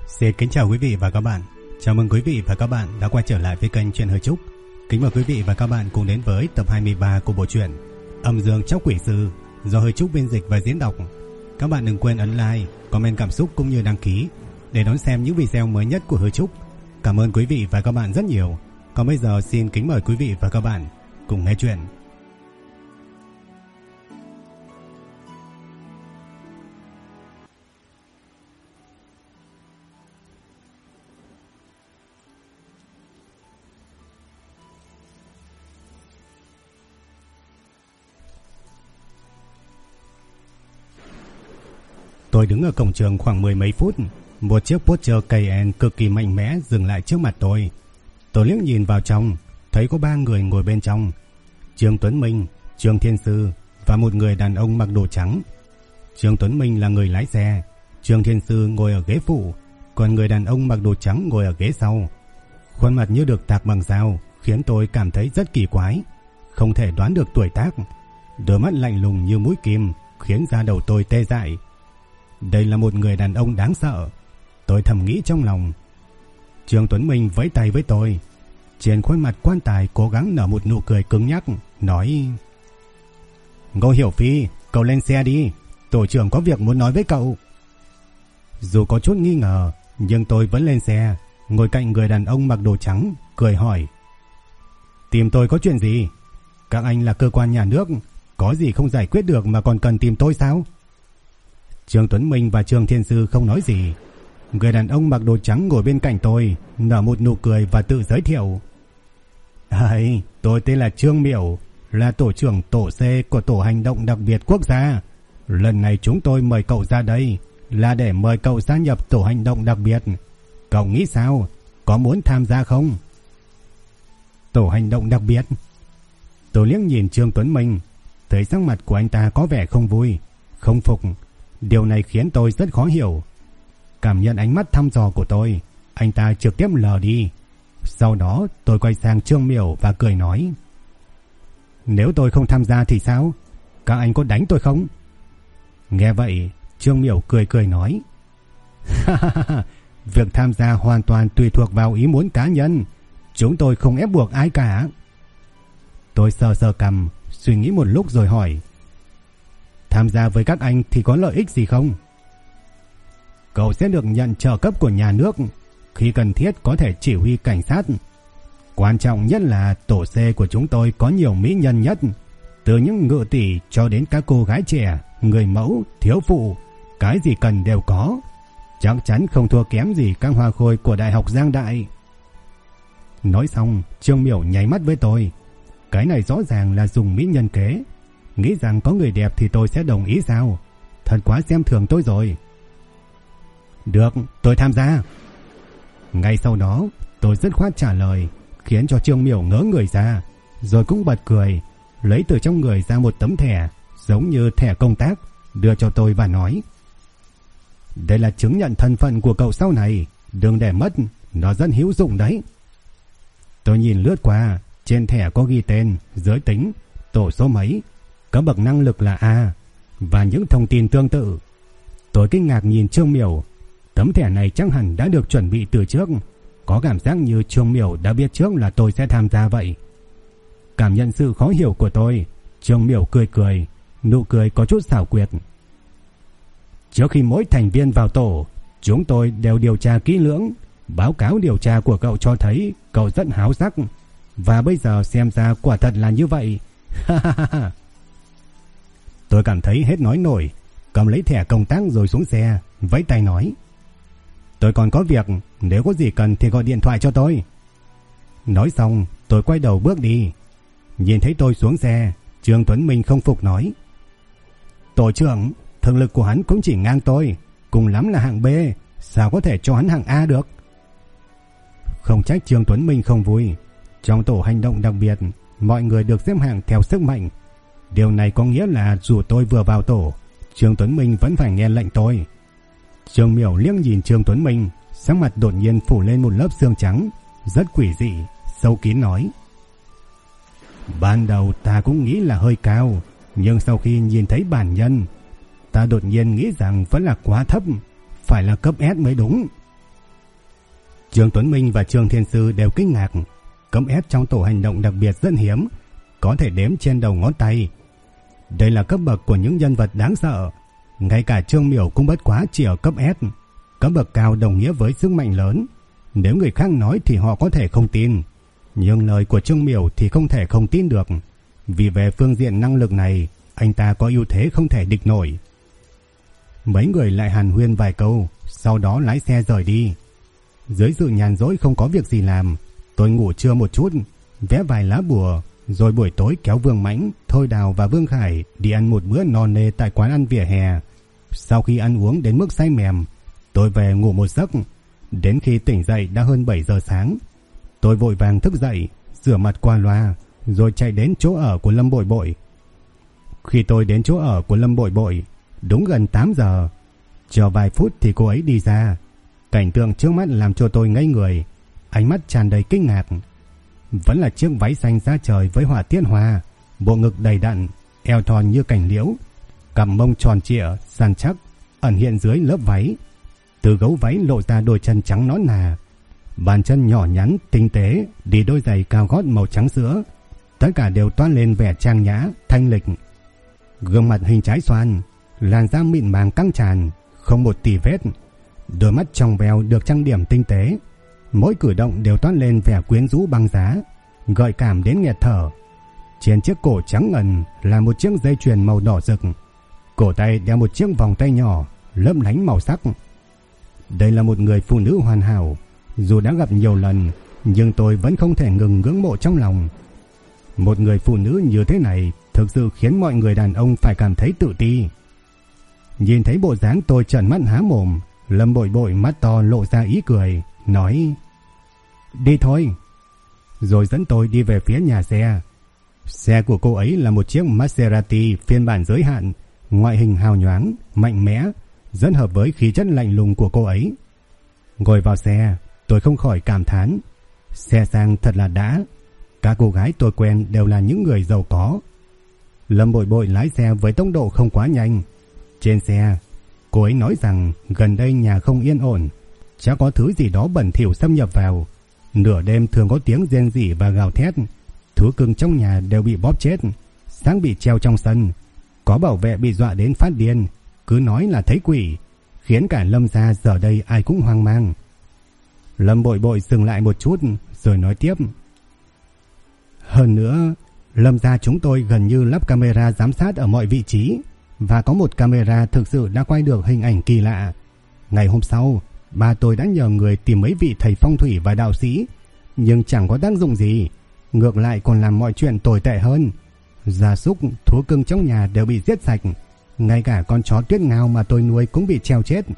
Xin kính chào quý vị và các bạn. Chào mừng quý vị và các bạn đã quay trở lại với kênh Truyện Hơi Trúc. Kính mời quý vị và các bạn cùng đến với tập 23 của bộ truyện Âm Dương Tróc Quỷ Sư do Hơi Trúc biên dịch và diễn đọc. Các bạn đừng quên ấn like, comment cảm xúc cũng như đăng ký để đón xem những video mới nhất của Hơi Trúc. Cảm ơn quý vị và các bạn rất nhiều. Còn bây giờ xin kính mời quý vị và các bạn cùng nghe chuyện. Tôi đứng ở cổng trường khoảng mười mấy phút. Một chiếc poster KN cực kỳ mạnh mẽ dừng lại trước mặt tôi. Tôi liếc nhìn vào trong, thấy có 3 người ngồi bên trong: Trương Tuấn Minh, Trương Thiên Sư và một người đàn ông mặc đồ trắng. Trương Tuấn Minh là người lái xe, Trương Thiên Sư ngồi ở ghế phụ, còn người đàn ông mặc đồ trắng ngồi ở ghế sau. Khuôn mặt như được tạc bằng dao khiến tôi cảm thấy rất kỳ quái, không thể đoán được tuổi tác. Đôi mắt lạnh lùng như mũi kim khiến da đầu tôi tê dại. Đây là một người đàn ông đáng sợ, tôi thầm nghĩ trong lòng. Trương Tuấn Minh vẫy tay với tôi. Trên khuôn mặt quan tài cố gắng nở một nụ cười cứng nhắc, nói: Ngô Hiểu Phi, cậu lên xe đi, tổ trưởng có việc muốn nói với cậu. Dù có chút nghi ngờ, nhưng tôi vẫn lên xe, ngồi cạnh người đàn ông mặc đồ trắng, cười hỏi: Tìm tôi có chuyện gì? Các anh là cơ quan nhà nước, có gì không giải quyết được mà còn cần tìm tôi sao? Trương Tuấn Minh và Trương Thiên Sư không nói gì. Người đàn ông mặc đồ trắng ngồi bên cạnh tôi nở một nụ cười và tự giới thiệu: Tôi tên là Trương Miểu, là tổ trưởng tổ C của tổ hành động đặc biệt quốc gia. Lần này chúng tôi mời cậu ra đây là để mời cậu gia nhập tổ hành động đặc biệt. Cậu nghĩ sao? Có muốn tham gia không? Tổ hành động đặc biệt? Tôi liếc nhìn Trương Tuấn Minh, thấy sắc mặt của anh ta có vẻ không vui, không phục. Điều này khiến tôi rất khó hiểu. Cảm nhận ánh mắt thăm dò của tôi, anh ta trực tiếp lờ đi. Sau đó tôi quay sang Trương Miểu và cười nói: Nếu tôi không tham gia thì sao? Các anh có đánh tôi không? Nghe vậy, Trương Miểu cười nói: Việc tham gia hoàn toàn tùy thuộc vào ý muốn cá nhân, chúng tôi không ép buộc ai cả. Tôi sờ cằm, suy nghĩ một lúc rồi hỏi: Tham gia với các anh thì có lợi ích gì không? Cậu sẽ được nhận trợ cấp của nhà nước, khi cần thiết có thể chỉ huy cảnh sát. Quan trọng nhất là tổ C của chúng tôi có nhiều mỹ nhân nhất, từ những ngự tỷ cho đến các cô gái trẻ, người mẫu, thiếu phụ, cái gì cần đều có. Chắc chắn không thua kém gì các hoa khôi của Đại học Giang Đại. Nói xong, Trương Miểu nháy mắt với tôi. Cái này rõ ràng là dùng mỹ nhân kế, nghĩ rằng có người đẹp thì tôi sẽ đồng ý sao? Thật quá xem thường tôi rồi. Được, tôi tham gia. Ngay sau đó, tôi dứt khoát trả lời, khiến cho Trương Miểu ngớ người ra, rồi cũng bật cười, lấy từ trong người ra một tấm thẻ, giống như thẻ công tác, đưa cho tôi và nói: Đây là chứng nhận thân phận của cậu sau này, đừng để mất, nó rất hữu dụng đấy. Tôi nhìn lướt qua, trên thẻ có ghi tên, giới tính, tổ số mấy, cấp bậc năng lực là A và những thông tin tương tự. Tôi kinh ngạc nhìn Trương Miểu. Tấm thẻ này chắc hẳn đã được chuẩn bị từ trước, có cảm giác như Trương Miểu đã biết trước là tôi sẽ tham gia vậy. Cảm nhận sự khó hiểu của tôi, Trương Miểu cười, nụ cười có chút xảo quyệt. Trước khi mỗi thành viên vào tổ, chúng tôi đều điều tra kỹ lưỡng. Báo cáo điều tra của cậu cho thấy cậu rất háo sắc, và bây giờ xem ra quả thật là như vậy. Tôi cảm thấy hết nói nổi, cầm lấy thẻ công tác rồi xuống xe, vẫy tay nói: Tôi còn có việc, nếu có gì cần thì gọi điện thoại cho tôi. Nói xong, tôi quay đầu bước đi. Nhìn thấy tôi xuống xe, Trương Tuấn Minh không phục nói: Tổ trưởng, thực lực của hắn cũng chỉ ngang tôi, cùng lắm là hạng B, sao có thể cho hắn hạng A được? Không trách Trương Tuấn Minh không vui. Trong tổ hành động đặc biệt, mọi người được xếp hạng theo sức mạnh. Điều này có nghĩa là dù tôi vừa vào tổ, Trương Tuấn Minh vẫn phải nghe lệnh tôi. Trương Miểu liếc nhìn Trương Tuấn Minh, sắc mặt đột nhiên phủ lên một lớp xương trắng, rất quỷ dị, sâu kín nói: Ban đầu ta cũng nghĩ là hơi cao, nhưng sau khi nhìn thấy bản nhân, ta đột nhiên nghĩ rằng vẫn là quá thấp, phải là cấp S mới đúng. Trương Tuấn Minh và Trương Thiên Sư đều kinh ngạc. Cấm ép trong tổ hành động đặc biệt rất hiếm, có thể đếm trên đầu ngón tay. Đây là cấp bậc của những nhân vật đáng sợ. Ngay cả Trương Miểu cũng bất quá chỉ ở cấp S. Cấp bậc cao đồng nghĩa với sức mạnh lớn. Nếu người khác nói thì họ có thể không tin, nhưng lời của Trương Miểu thì không thể không tin được. Vì về phương diện năng lực này, anh ta có ưu thế không thể địch nổi. Mấy người lại hàn huyên vài câu, sau đó lái xe rời đi. Dưới sự nhàn rỗi không có việc gì làm, tôi ngủ trưa một chút, vẽ vài lá bùa, rồi buổi tối kéo Vương Mãnh, Thôi Đào và Vương Khải đi ăn một bữa no nê tại quán ăn vỉa hè. Sau khi ăn uống đến mức say mềm, tôi về ngủ một giấc. Đến khi tỉnh dậy đã hơn 7 giờ sáng. Tôi vội vàng thức dậy, rửa mặt qua loa, rồi chạy đến chỗ ở của Lâm Bội Bội. Khi tôi đến chỗ ở của Lâm Bội Bội, đúng gần 8 giờ. Chờ vài phút thì cô ấy đi ra. Cảnh tượng trước mắt làm cho tôi ngây người, ánh mắt tràn đầy kinh ngạc. Vẫn là chiếc váy xanh da trời với họa tiết hoa, bộ ngực đầy đặn, eo thon như cành liễu, cằm mông tròn trịa, săn chắc, ẩn hiện dưới lớp váy. Từ gấu váy lộ ra đôi chân trắng nõn nà, bàn chân nhỏ nhắn, tinh tế, đi đôi giày cao gót màu trắng sữa. Tất cả đều toát lên vẻ trang nhã, thanh lịch. Gương mặt hình trái xoan, làn da mịn màng căng tràn, không một tì vết. Đôi mắt trong veo được trang điểm tinh tế. Mỗi cử động đều toát lên vẻ quyến rũ băng giá, gợi cảm đến nghẹt thở. Trên chiếc cổ trắng ngần là một chiếc dây chuyền màu đỏ rực. Cổ tay đeo một chiếc vòng tay nhỏ lấp lánh màu sắc. Đây là một người phụ nữ hoàn hảo. Dù đã gặp nhiều lần, nhưng tôi vẫn không thể ngừng ngưỡng mộ trong lòng. Một người phụ nữ như thế này thực sự khiến mọi người đàn ông phải cảm thấy tự ti. Nhìn thấy bộ dáng tôi trợn mắt há mồm, Lâm Bội Bội mắt to lộ ra ý cười, nói: "Đi thôi." Rồi dẫn tôi đi về phía nhà xe. Xe của cô ấy là một chiếc Maserati phiên bản giới hạn, ngoại hình hào nhoáng, mạnh mẽ, rất hợp với khí chất lạnh lùng của cô ấy. Ngồi vào xe, tôi không khỏi cảm thán, xe sang thật là đã. Các cô gái tôi quen đều là những người giàu có. Lâm Bội Bội lái xe với tốc độ không quá nhanh. Trên xe, cô ấy nói rằng gần đây nhà không yên ổn, chắc có thứ gì đó bẩn thỉu xâm nhập vào. Nửa đêm thường có tiếng rên rỉ và gào thét. Thú cưng trong nhà đều bị bóp chết, xác bị treo trong sân. Có bảo vệ bị dọa đến phát điên, cứ nói là thấy quỷ, khiến cả Lâm gia giờ đây ai cũng hoang mang. Lâm Bội Bội dừng lại một chút rồi nói tiếp: "Hơn nữa, Lâm gia chúng tôi gần như lắp camera giám sát ở mọi vị trí, và có một camera thực sự đã quay được hình ảnh kỳ lạ. Ngày hôm sau, ba tôi đã nhờ người tìm mấy vị thầy phong thủy và đạo sĩ, nhưng chẳng có tác dụng gì, ngược lại còn làm mọi chuyện tồi tệ hơn. Gia súc, thú cưng trong nhà đều bị giết sạch, ngay cả con chó Tuyết Ngao mà tôi nuôi cũng bị treo chết."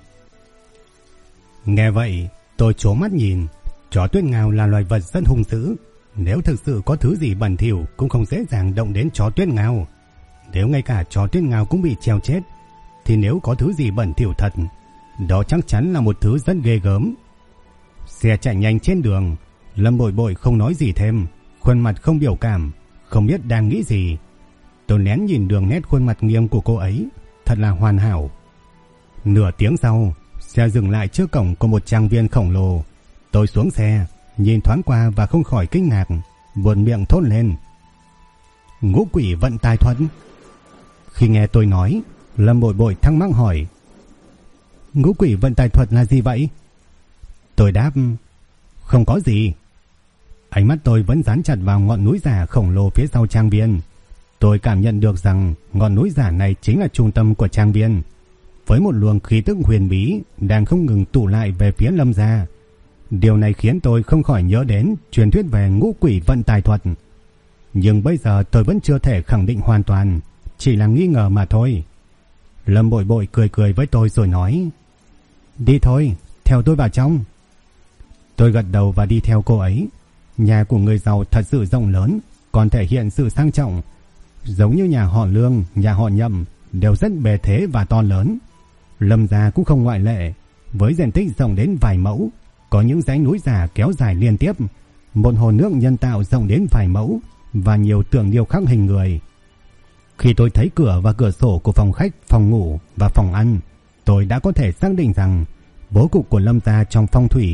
Nghe vậy, tôi trố mắt nhìn. Chó Tuyết Ngao là loài vật rất hung dữ, nếu thực sự có thứ gì bẩn thỉu cũng không dễ dàng động đến chó Tuyết Ngao. Nếu ngay cả chó Tuyết Ngao cũng bị treo chết, thì nếu có thứ gì bẩn thỉu thật, đó chắc chắn là một thứ rất ghê gớm. Xe chạy nhanh trên đường, Lâm Bội Bội không nói gì thêm, khuôn mặt không biểu cảm, không biết đang nghĩ gì. Tôi lén nhìn đường nét khuôn mặt nghiêng của cô ấy, thật là hoàn hảo. Nửa tiếng sau, xe dừng lại trước cổng của một trang viên khổng lồ. Tôi xuống xe, nhìn thoáng qua và không khỏi kinh ngạc, buột miệng thốt lên: "Ngũ quỷ vận tài thuật." Khi nghe tôi nói, Lâm Bội Bội thắc mắc hỏi: "Ngũ quỷ vận tài thuật là gì vậy?" Tôi đáp: "Không có gì." Ánh mắt tôi vẫn dán chặt vào ngọn núi giả khổng lồ phía sau trang viên. Tôi cảm nhận được rằng ngọn núi giả này chính là trung tâm của trang viên, với một luồng khí tức huyền bí đang không ngừng tụ lại về phía Lâm gia. Điều này khiến tôi không khỏi nhớ đến truyền thuyết về ngũ quỷ vận tài thuật. Nhưng bây giờ tôi vẫn chưa thể khẳng định hoàn toàn, chỉ là nghi ngờ mà thôi. Lâm Bội Bội cười cười với tôi rồi nói: "Đi thôi, theo tôi vào trong." Tôi gật đầu và đi theo cô ấy. Nhà của người giàu thật sự rộng lớn, còn thể hiện sự sang trọng. Giống như nhà họ Lương, nhà họ Nhậm đều rất bề thế và to lớn. Lâm gia cũng không ngoại lệ, với diện tích rộng đến vài mẫu, có những dãy núi giả kéo dài liên tiếp, một hồ nước nhân tạo rộng đến vài mẫu và nhiều tượng điêu khắc hình người. Khi tôi thấy cửa và cửa sổ của phòng khách, phòng ngủ và phòng ăn, tôi đã có thể xác định rằng bố cục của Lâm gia trong phong thủy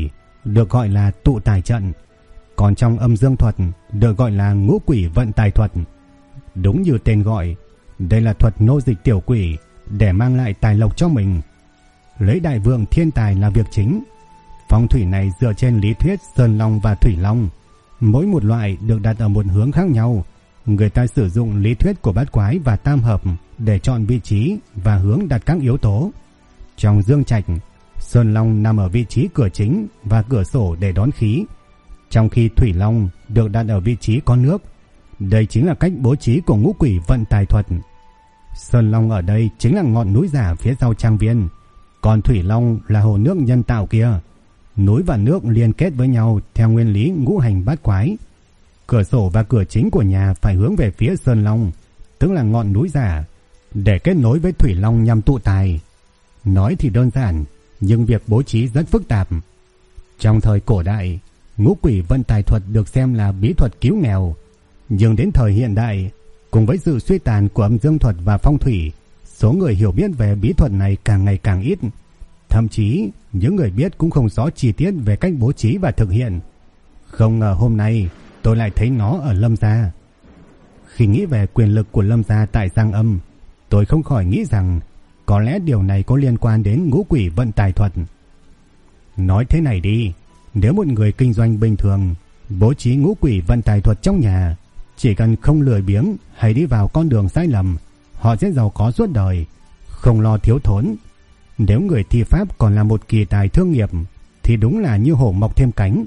được gọi là tụ tài trận, còn trong âm dương thuật được gọi là ngũ quỷ vận tài thuật. Đúng như tên gọi, đây là thuật nô dịch tiểu quỷ để mang lại tài lộc cho mình. Lấy đại vượng thiên tài là việc chính. Phong thủy này dựa trên lý thuyết sơn long và thủy long, mỗi một loại được đặt ở một hướng khác nhau. Người ta sử dụng lý thuyết của bát quái và tam hợp để chọn vị trí và hướng đặt các yếu tố. Trong dương trạch, sơn long nằm ở vị trí cửa chính và cửa sổ để đón khí, trong khi thủy long được đặt ở vị trí có nước. Đây chính là cách bố trí của ngũ quỷ vận tài thuật. Sơn long ở đây chính là ngọn núi giả phía sau trang viên, còn thủy long là hồ nước nhân tạo kia. Núi và nước liên kết với nhau theo nguyên lý ngũ hành bát quái. Cửa sổ và cửa chính của nhà phải hướng về phía sơn long, tức là ngọn núi giả, để kết nối với thủy long nhằm tụ tài. Nói thì đơn giản, nhưng việc bố trí rất phức tạp. Trong thời cổ đại, ngũ quỷ vận tài thuật được xem là bí thuật cứu nghèo, nhưng đến thời hiện đại, cùng với sự suy tàn của âm dương thuật và phong thủy, số người hiểu biết về bí thuật này càng ngày càng ít. Thậm chí, những người biết cũng không rõ chi tiết về cách bố trí và thực hiện. Không ngờ hôm nay, tôi lại thấy nó ở Lâm gia. Khi nghĩ về quyền lực của Lâm gia tại Giang Âm, tôi không khỏi nghĩ rằng có lẽ điều này có liên quan đến ngũ quỷ vận tài thuật. Nói thế này đi, nếu một người kinh doanh bình thường bố trí ngũ quỷ vận tài thuật trong nhà, chỉ cần không lười biếng hay đi vào con đường sai lầm, họ sẽ giàu có suốt đời, không lo thiếu thốn. Nếu người thi pháp còn là một kỳ tài thương nghiệp thì đúng là như hổ mọc thêm cánh.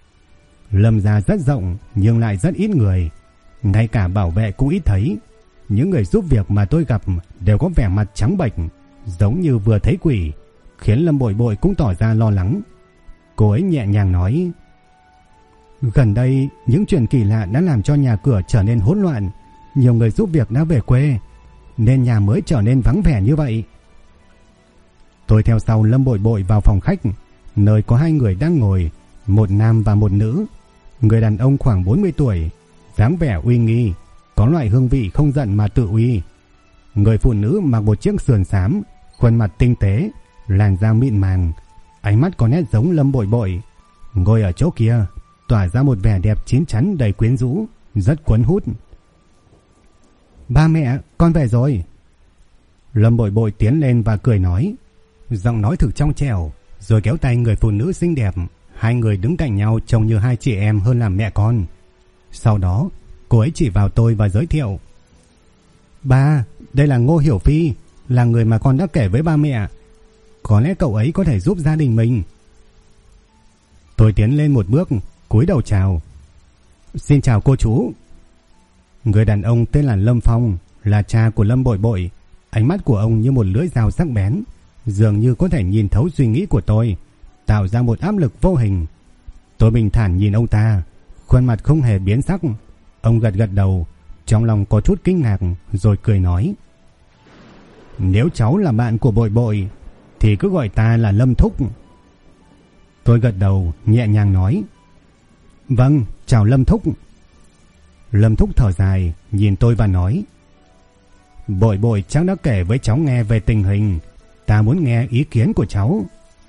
Lâm gia rất rộng nhưng lại rất ít người, ngay cả bảo vệ cũng ít thấy. Những người giúp việc mà tôi gặp đều có vẻ mặt trắng bệch, giống như vừa thấy quỷ, khiến Lâm Bội Bội cũng tỏ ra lo lắng. Cô ấy nhẹ nhàng nói: gần đây những chuyện kỳ lạ đã làm cho nhà cửa trở nên hỗn loạn, nhiều người giúp việc đã về quê, nên nhà mới trở nên vắng vẻ như vậy. Tôi theo sau Lâm Bội Bội vào phòng khách, nơi có hai người đang ngồi, một nam và một nữ. Người đàn ông khoảng 40 tuổi, dáng vẻ uy nghi, có loại hương vị không giận mà tự uy. Người phụ nữ mặc một chiếc sườn xám, khuôn mặt tinh tế, làn da mịn màng, ánh mắt có nét giống Lâm Bội Bội. Ngồi ở chỗ kia, tỏa ra một vẻ đẹp chín chắn đầy quyến rũ, rất cuốn hút. Ba mẹ, con về rồi. Lâm Bội Bội tiến lên và cười nói, giọng nói thực trong trẻo, rồi kéo tay người phụ nữ xinh đẹp. Hai người đứng cạnh nhau trông như hai chị em hơn là mẹ con. Sau đó, cô ấy chỉ vào tôi và giới thiệu: ba, đây là Ngô Hiểu Phi, là người mà con đã kể với ba mẹ. Có lẽ cậu ấy có thể giúp gia đình mình. Tôi tiến lên một bước, cúi đầu chào. Xin chào cô chú. Người đàn ông tên là Lâm Phong, là cha của Lâm Bội Bội. Ánh mắt của ông như một lưỡi dao sắc bén, dường như có thể nhìn thấu suy nghĩ của tôi, tạo ra một áp lực vô hình. Tôi bình thản nhìn ông ta, khuôn mặt không hề biến sắc. Ông gật gật đầu, trong lòng có chút kinh ngạc, rồi cười nói: nếu cháu là bạn của Bội Bội thì cứ gọi ta là Lâm Thúc. Tôi gật đầu, nhẹ nhàng nói: vâng, chào Lâm Thúc. Lâm Thúc thở dài, nhìn tôi và nói: Bội Bội chắc đã kể với cháu nghe về tình hình, ta muốn nghe ý kiến của cháu.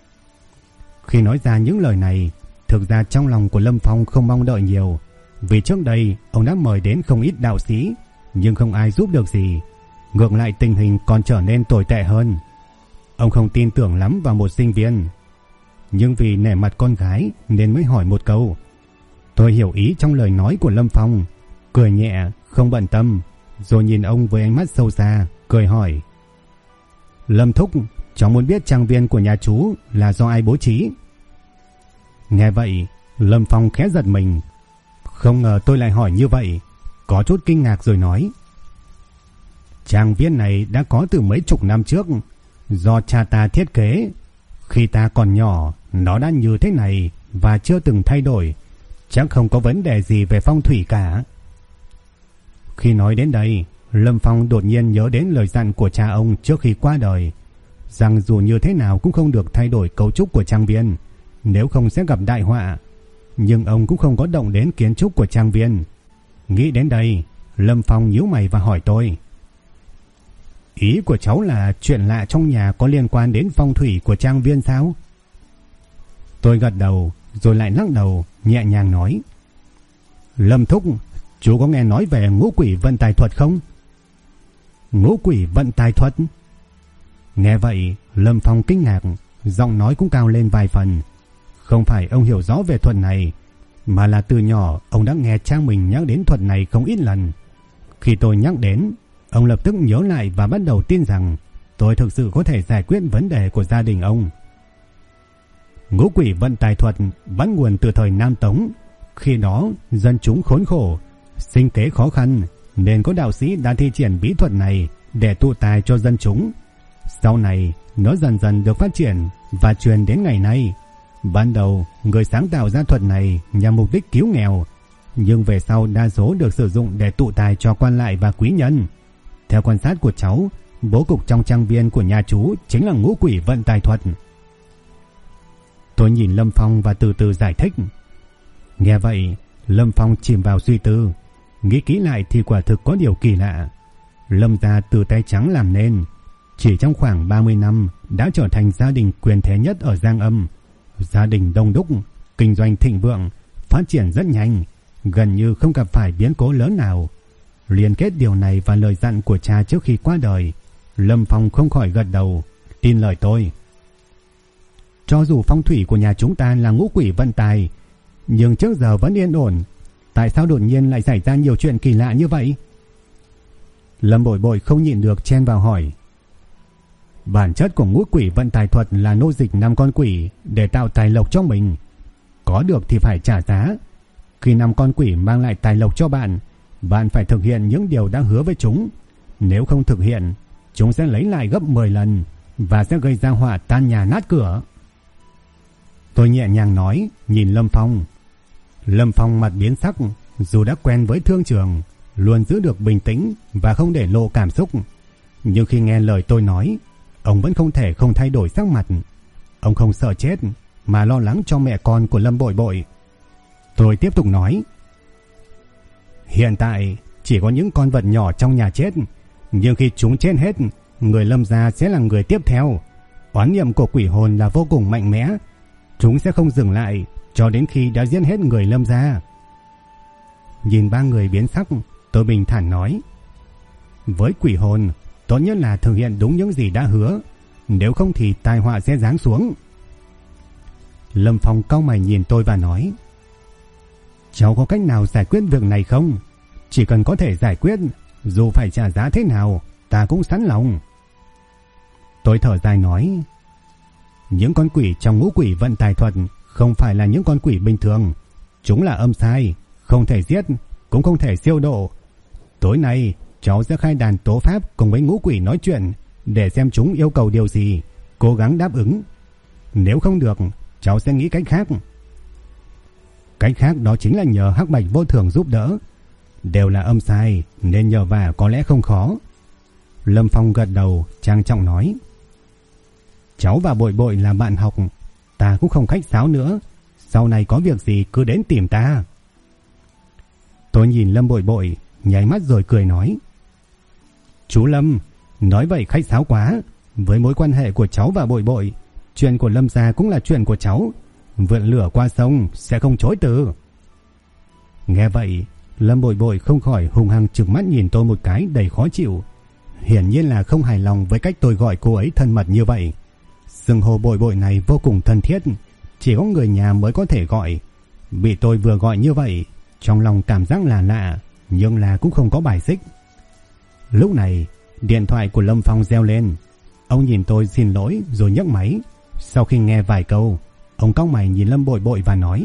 Khi nói ra những lời này, thực ra trong lòng của Lâm Phong không mong đợi nhiều, vì trước đây ông đã mời đến không ít đạo sĩ, nhưng không ai giúp được gì. Ngược lại tình hình còn trở nên tồi tệ hơn. Ông không tin tưởng lắm vào một sinh viên, nhưng vì nể mặt con gái nên mới hỏi một câu. Tôi hiểu ý trong lời nói của Lâm Phong, cười nhẹ, không bận tâm, rồi nhìn ông với ánh mắt sâu xa, cười hỏi: Lâm Thúc, cháu muốn biết trang viên của nhà chú là do ai bố trí? Nghe vậy, Lâm Phong khẽ giật mình. Không ngờ tôi lại hỏi như vậy, có chút kinh ngạc rồi nói: trang viên này đã có từ mấy chục năm trước, do cha ta thiết kế. Khi ta còn nhỏ, nó đã như thế này và chưa từng thay đổi, chắc không có vấn đề gì về phong thủy cả. Khi nói đến đây, Lâm Phong đột nhiên nhớ đến lời dặn của cha ông trước khi qua đời, rằng dù như thế nào cũng không được thay đổi cấu trúc của trang viên, nếu không sẽ gặp đại họa. Nhưng ông cũng không có động đến kiến trúc của trang viên. Nghĩ đến đây, Lâm Phong nhíu mày và hỏi tôi: ý của cháu là chuyện lạ trong nhà có liên quan đến phong thủy của trang viên sao? Tôi gật đầu, rồi lại lắc đầu, nhẹ nhàng nói: Lâm thúc, chú có nghe nói về ngũ quỷ vận tài thuật không? Ngũ quỷ vận tài thuật? Nghe vậy, Lâm Phong kinh ngạc, giọng nói cũng cao lên vài phần. Không phải ông hiểu rõ về thuật này, mà là từ nhỏ ông đã nghe cha mình nhắc đến thuật này không ít lần. Khi tôi nhắc đến, ông lập tức nhớ lại và bắt đầu tin rằng tôi thực sự có thể giải quyết vấn đề của gia đình ông. Ngũ quỷ vận tài thuật bắt nguồn từ thời Nam Tống. Khi đó, dân chúng khốn khổ, sinh kế khó khăn, nên có đạo sĩ đã thi triển bí thuật này để tụ tài cho dân chúng. Sau này, nó dần dần được phát triển và truyền đến ngày nay. Ban đầu, người sáng tạo ra thuật này nhằm mục đích cứu nghèo, nhưng về sau đa số được sử dụng để tụ tài cho quan lại và quý nhân. Theo quan sát của cháu, bố cục trong trang viên của nhà chú chính là ngũ quỷ vận tài thuật. Tôi nhìn Lâm Phong và từ từ giải thích. Nghe vậy, Lâm Phong chìm vào suy tư. Nghĩ kỹ lại thì quả thực có điều kỳ lạ. Lâm gia từ tay trắng làm nên, chỉ trong khoảng 30 năm đã trở thành gia đình quyền thế nhất ở Giang Âm. Gia đình đông đúc, kinh doanh thịnh vượng, phát triển rất nhanh, gần như không gặp phải biến cố lớn nào. Liên kết điều này và lời dặn của cha trước khi qua đời, Lâm Phong không khỏi gật đầu, tin lời tôi. Cho dù phong thủy của nhà chúng ta là ngũ quỷ vận tài, nhưng trước giờ vẫn yên ổn, tại sao đột nhiên lại xảy ra nhiều chuyện kỳ lạ như vậy? Lâm Bội Bội không nhịn được chen vào hỏi. Bản chất của ngũ quỷ vận tài thuật là nô dịch 5 con quỷ để tạo tài lộc cho mình. Có được thì phải trả giá. Khi 5 con quỷ mang lại tài lộc cho bạn, bạn phải thực hiện những điều đã hứa với chúng. Nếu không thực hiện, chúng sẽ lấy lại gấp 10 lần và sẽ gây ra họa tan nhà nát cửa. Tôi nhẹ nhàng nói, nhìn Lâm Phong. Lâm Phong mặt biến sắc, dù đã quen với thương trường, luôn giữ được bình tĩnh và không để lộ cảm xúc. Nhưng khi nghe lời tôi nói, ông vẫn không thể không thay đổi sắc mặt. Ông không sợ chết, mà lo lắng cho mẹ con của Lâm Bội Bội. Tôi tiếp tục nói. Hiện tại, chỉ có những con vật nhỏ trong nhà chết, nhưng khi chúng chết hết, người Lâm gia sẽ là người tiếp theo. Oán niệm của quỷ hồn là vô cùng mạnh mẽ. Chúng sẽ không dừng lại cho đến khi đã giết hết người Lâm gia. Nhìn ba người biến sắc, tôi bình thản nói. Với quỷ hồn, tốt nhất là thực hiện đúng những gì đã hứa, nếu không thì tai họa sẽ giáng xuống. Lâm Phong cau mày nhìn tôi và nói. Cháu có cách nào giải quyết việc này không? Chỉ cần có thể giải quyết, dù phải trả giá thế nào, ta cũng sẵn lòng. Tôi thở dài nói. Những con quỷ trong ngũ quỷ vận tài thuật không phải là những con quỷ bình thường. Chúng là âm sai, không thể giết, cũng không thể siêu độ. Tối nay, cháu sẽ khai đàn tố pháp cùng với ngũ quỷ nói chuyện, để xem chúng yêu cầu điều gì, cố gắng đáp ứng. Nếu không được, cháu sẽ nghĩ cách khác. Cách khác đó chính là nhờ Hắc Bạch Vô Thường giúp đỡ. Đều là âm sai, nên nhờ vả có lẽ không khó. Lâm Phong gật đầu, trang trọng nói. Cháu và Bội Bội là bạn học, ta cũng không khách sáo nữa. Sau này có việc gì cứ đến tìm ta. Tôi nhìn Lâm Bội Bội, nháy mắt rồi cười nói. Chú Lâm, nói vậy khách sáo quá. Với mối quan hệ của cháu và Bội Bội, chuyện của Lâm gia cũng là chuyện của cháu. Vượn lửa qua sông sẽ không chối từ. Nghe vậy, Lâm Bội Bội không khỏi hung hăng trừng mắt nhìn tôi một cái đầy khó chịu. Hiển nhiên là không hài lòng với cách tôi gọi cô ấy thân mật như vậy. Xưng hô Bội Bội này vô cùng thân thiết, chỉ có người nhà mới có thể gọi. Bị tôi vừa gọi như vậy, trong lòng cảm giác là lạ, nhưng là cũng không có bài xích. Lúc này, điện thoại của Lâm Phong reo lên. Ông nhìn tôi xin lỗi rồi nhấc máy. Sau khi nghe vài câu, ông cau mày nhìn Lâm Bội Bội và nói.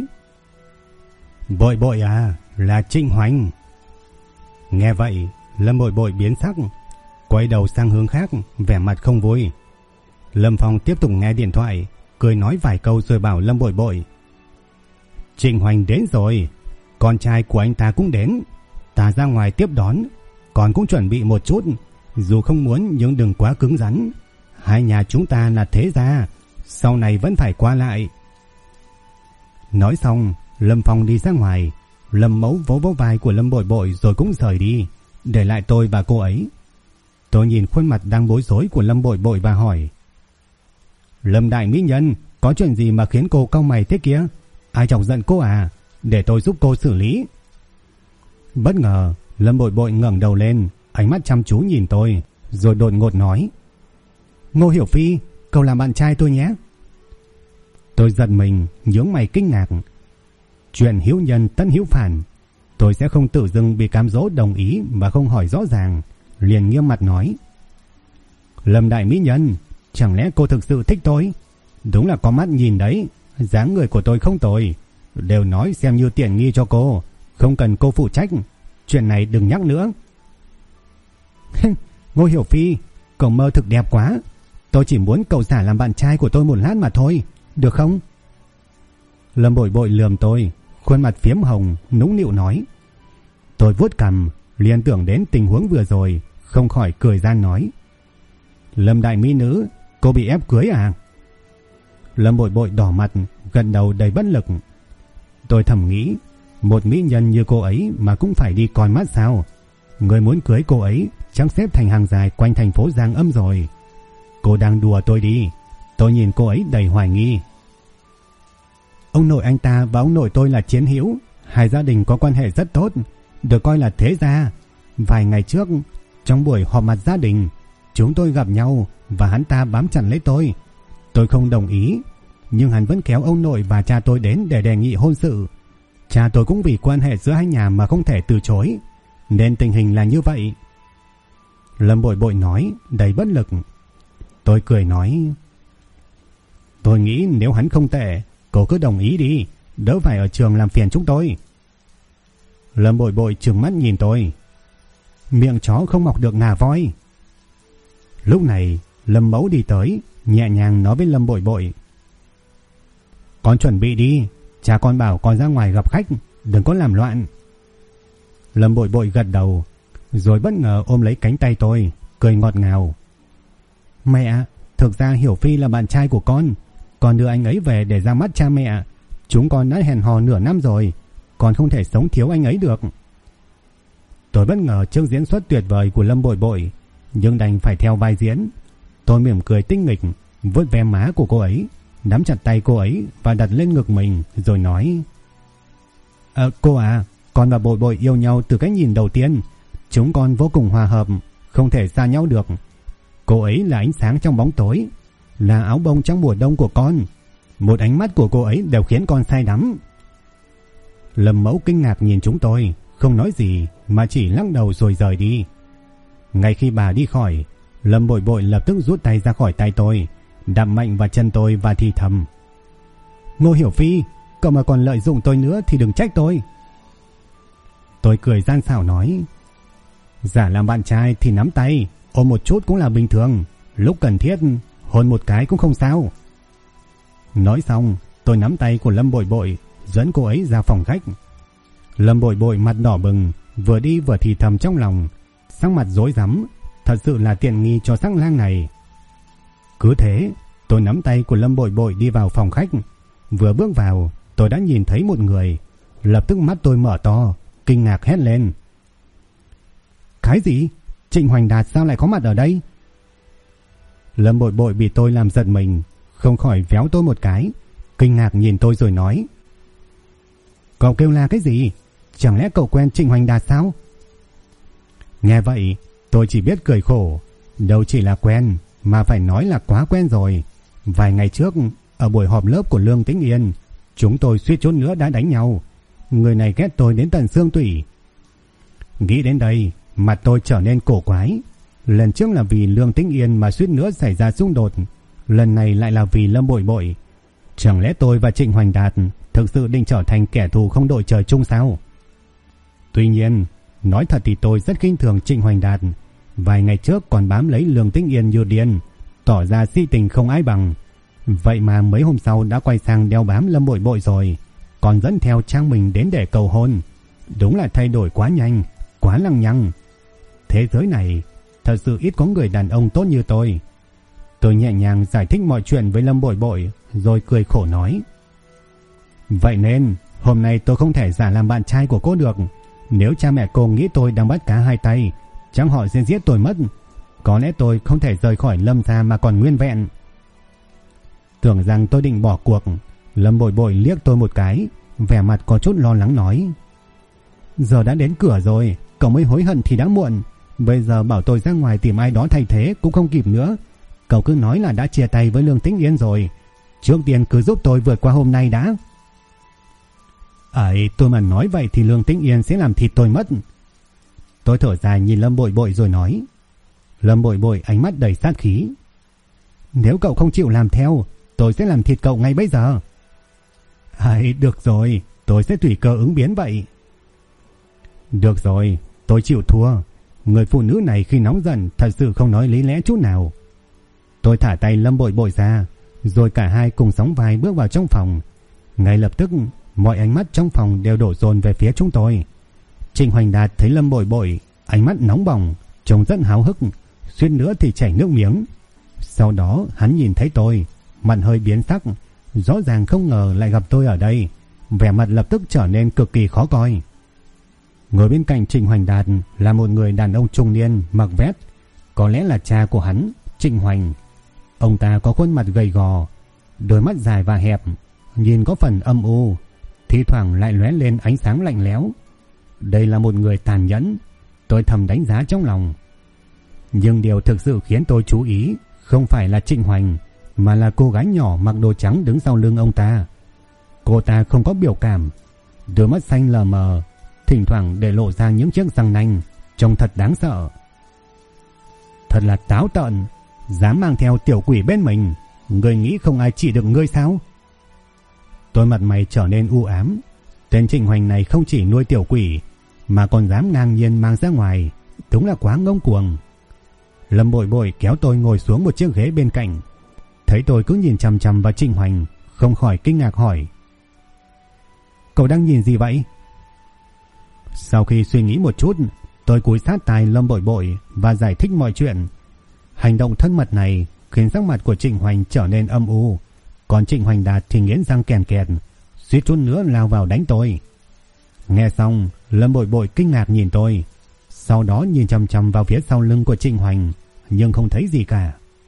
Bội Bội à, là Trịnh Hoành. Nghe vậy, Lâm Bội Bội biến sắc, quay đầu sang hướng khác, vẻ mặt không vui. Lâm Phong tiếp tục nghe điện thoại, cười nói vài câu rồi bảo Lâm Bội Bội. Trịnh Hoành đến rồi, con trai của anh ta cũng đến. Ta ra ngoài tiếp đón, còn cũng chuẩn bị một chút, dù không muốn nhưng đừng quá cứng rắn. Hai nhà chúng ta là thế gia, sau này vẫn phải qua lại. Nói xong, Lâm Phong đi ra ngoài. Lâm Mẫu vỗ vỗ vai của Lâm Bội Bội rồi cũng rời đi, để lại tôi và cô ấy. Tôi nhìn khuôn mặt đang bối rối của Lâm Bội Bội và hỏi. Lâm đại mỹ nhân, có chuyện gì mà khiến cô cau mày thế kia? Ai chọc giận cô à? Để tôi giúp cô xử lý. Bất ngờ Lâm Bội Bội ngẩng đầu lên, ánh mắt chăm chú nhìn tôi, rồi đột ngột nói: Ngô Hiểu Phi, cậu làm bạn trai tôi nhé. Tôi giật mình, nhướng mày kinh ngạc. Chuyện hữu nhân tất hữu phản, tôi sẽ không tự dưng bị cám dỗ đồng ý mà không hỏi rõ ràng, liền nghiêm mặt nói: Lâm đại mỹ nhân, chẳng lẽ cô thực sự thích tôi? Đúng là có mắt nhìn đấy, dáng người của tôi không tồi, đều nói xem như tiện nghi cho cô, không cần cô phụ trách, chuyện này đừng nhắc nữa. Ngô Hiểu Phi, cậu mơ thực đẹp quá, tôi chỉ muốn cậu giả làm bạn trai của tôi một lát mà thôi, được không? Lâm Bội Bội lườm tôi, khuôn mặt phiếm hồng, nũng nịu nói. Tôi vuốt cằm, liền tưởng đến tình huống vừa rồi, không khỏi cười gian nói: Lâm đại mỹ nữ, cô bị ép cưới à? Lâm Bội Bội đỏ mặt, gật đầu đầy bất lực. Tôi thầm nghĩ, một mỹ nhân như cô ấy mà cũng phải đi coi mắt sao? Người muốn cưới cô ấy chắc xếp thành hàng dài quanh thành phố Giang Âm rồi. Cô đang đùa tôi đi. Tôi nhìn cô ấy đầy hoài nghi. Ông nội anh ta và ông nội tôi là chiến hữu, hai gia đình có quan hệ rất tốt, được coi là thế gia. Vài ngày trước, trong buổi họp mặt gia đình, chúng tôi gặp nhau và hắn ta bám chặt lấy tôi. Tôi không đồng ý, nhưng hắn vẫn kéo ông nội và cha tôi đến để đề nghị hôn sự. Cha tôi cũng vì quan hệ giữa hai nhà mà không thể từ chối, nên tình hình là như vậy. Lâm Bội Bội nói đầy bất lực. Tôi cười nói: Tôi nghĩ nếu hắn không tệ, cô cứ đồng ý đi, đỡ phải ở trường làm phiền chúng tôi. Lâm Bội Bội trừng mắt nhìn tôi. Miệng chó không mọc được ngà voi. Lúc này Lâm Mẫu đi tới, nhẹ nhàng nói với Lâm Bội Bội: Con chuẩn bị đi, cha con bảo con ra ngoài gặp khách, đừng có làm loạn. Lâm Bội Bội gật đầu, rồi bất ngờ ôm lấy cánh tay tôi, cười ngọt ngào. Mẹ, thực ra Hiểu Phi là bạn trai của con đưa anh ấy về để ra mắt cha mẹ. Chúng con đã hẹn hò nửa năm rồi, con không thể sống thiếu anh ấy được. Tôi bất ngờ trước diễn xuất tuyệt vời của Lâm Bội Bội, nhưng đành phải theo vai diễn. Tôi mỉm cười tinh nghịch, vuốt ve má của cô ấy, nắm chặt tay cô ấy và đặt lên ngực mình, rồi nói: Cô à, con và Bội Bội yêu nhau từ cái nhìn đầu tiên. Chúng con vô cùng hòa hợp, không thể xa nhau được. Cô ấy là ánh sáng trong bóng tối, là áo bông trong mùa đông của con. Một ánh mắt của cô ấy đều khiến con say đắm. Lâm Mẫu kinh ngạc nhìn chúng tôi, không nói gì mà chỉ lắc đầu rồi rời đi. Ngay khi bà đi khỏi, Lâm Bội Bội lập tức rút tay ra khỏi tay tôi, đạp mạnh vào chân tôi và thì thầm: Ngô Hiểu Phi, cậu mà còn lợi dụng tôi nữa thì đừng trách tôi. Tôi cười gian xảo nói: Giả làm bạn trai thì nắm tay, ôm một chút cũng là bình thường, lúc cần thiết hôn một cái cũng không sao. Nói xong, tôi nắm tay của Lâm Bội Bội, dẫn cô ấy ra phòng khách. Lâm Bội Bội mặt đỏ bừng, vừa đi vừa thì thầm trong lòng, sắc mặt rối rắm, thật sự là tiện nghi cho sắc lang này. Cứ thế, tôi nắm tay của Lâm Bội Bội đi vào phòng khách. Vừa bước vào, tôi đã nhìn thấy một người, lập tức mắt tôi mở to, kinh ngạc hét lên: Cái gì? Trịnh Hoành Đạt sao lại có mặt ở đây? Lâm Bội Bội bị tôi làm giật mình, không khỏi véo tôi một cái, kinh ngạc nhìn tôi rồi nói: Cậu kêu la cái gì? Chẳng lẽ cậu quen Trịnh Hoành Đạt sao? Nghe vậy, tôi chỉ biết cười khổ, đâu chỉ là quen, mà phải nói là quá quen rồi. Vài ngày trước, ở buổi họp lớp của Lương Tĩnh Yên, chúng tôi suýt chút nữa đã đánh nhau. Người này ghét tôi đến tận xương tủy. Nghĩ đến đây, mặt tôi trở nên cổ quái. Lần trước là vì Lương Tĩnh Yên mà suýt nữa xảy ra xung đột, lần này lại là vì Lâm Bội Bội. Chẳng lẽ tôi và Trịnh Hoành Đạt thực sự định trở thành kẻ thù không đội trời chung sao? Tuy nhiên, nói thật thì tôi rất khinh thường Trịnh Hoành Đạt. Vài ngày trước còn bám lấy Lương Tĩnh Yên như điên, tỏ ra si tình không ai bằng. Vậy mà mấy hôm sau đã quay sang đeo bám Lâm Bội Bội rồi, còn dẫn theo Trang mình đến để cầu hôn. Đúng là thay đổi quá nhanh, quá lăng nhăng. Thế giới này thật sự ít có người đàn ông tốt như tôi. Tôi nhẹ nhàng giải thích mọi chuyện với Lâm Bội Bội, rồi cười khổ nói: Vậy nên hôm nay tôi không thể giả làm bạn trai của cô được. Nếu cha mẹ cô nghĩ tôi đang bắt cá hai tay, chắc họ sẽ giết tôi mất. Có lẽ tôi không thể rời khỏi Lâm gia mà còn nguyên vẹn. Tưởng rằng tôi định bỏ cuộc, Lâm Bội Bội liếc tôi một cái, vẻ mặt có chút lo lắng nói: Giờ đã đến cửa rồi, cậu mới hối hận thì đã muộn. Bây giờ bảo tôi ra ngoài tìm ai đó thay thế cũng không kịp nữa. Cậu cứ nói là đã chia tay với Lương Tĩnh Yên rồi. Trước tiên cứ giúp tôi vượt qua hôm nay đã. Ấy, tôi mà nói vậy thì Lương Tĩnh Yên sẽ làm thịt tôi mất. Tôi thở dài nhìn Lâm Bội Bội rồi nói. Lâm Bội Bội ánh mắt đầy sát khí: Nếu cậu không chịu làm theo, tôi sẽ làm thịt cậu ngay bây giờ. Ấy, được rồi, tôi sẽ tùy cơ ứng biến vậy. Được rồi, tôi chịu thua. Người phụ nữ này khi nóng giận thật sự không nói lý lẽ chút nào. Tôi thả tay Lâm Bội Bội ra, rồi cả hai cùng sóng vai bước vào trong phòng. Ngay lập tức, mọi ánh mắt trong phòng đều đổ dồn về phía chúng tôi. Trịnh Hoành Đạt thấy Lâm Bội Bội, ánh mắt nóng bỏng, trông rất háo hức, suýt nữa thì chảy nước miếng. Sau đó hắn nhìn thấy tôi, mặt hơi biến sắc, rõ ràng không ngờ lại gặp tôi ở đây, vẻ mặt lập tức trở nên cực kỳ khó coi. Ngồi bên cạnh Trịnh Hoành Đạt là một người đàn ông trung niên mặc vest, có lẽ là cha của hắn, Trịnh Hoành. Ông ta có khuôn mặt gầy gò, đôi mắt dài và hẹp, nhìn có phần âm u, thi thoảng lại lóe lên ánh sáng lạnh lẽo. Đây là một người tàn nhẫn, tôi thầm đánh giá trong lòng. Nhưng điều thực sự khiến tôi chú ý không phải là Trịnh Hoành, mà là cô gái nhỏ mặc đồ trắng đứng sau lưng ông ta. Cô ta không có biểu cảm, đôi mắt xanh lờ mờ, thỉnh thoảng để lộ ra những chiếc răng nanh, trông thật đáng sợ. Thật là táo tợn, dám mang theo tiểu quỷ bên mình. Ngươi nghĩ không ai trị được ngươi sao? Tôi mặt mày trở nên u ám. Tên Trịnh Hoành này không chỉ nuôi tiểu quỷ, mà còn dám ngang nhiên mang ra ngoài, đúng là quá ngông cuồng. Lâm Bội Bội kéo tôi ngồi xuống một chiếc ghế bên cạnh. Thấy tôi cứ nhìn chằm chằm vào Trịnh Hoành, không khỏi kinh ngạc hỏi: Cậu đang nhìn gì vậy? Sau khi suy nghĩ một chút, tôi cúi sát tai Lâm Bội Bội và giải thích mọi chuyện. Hành động thân mật này khiến sắc mặt của Trịnh Hoành trở nên âm u, còn Trịnh Hoành Đạt thì nghiến răng kèn kẹt, suýt chút nữa lao vào đánh tôi. Nghe xong, Lâm Bội Bội kinh ngạc nhìn tôi, sau đó nhìn chằm chằm vào phía sau lưng của Trịnh Hoành, nhưng không thấy gì cả.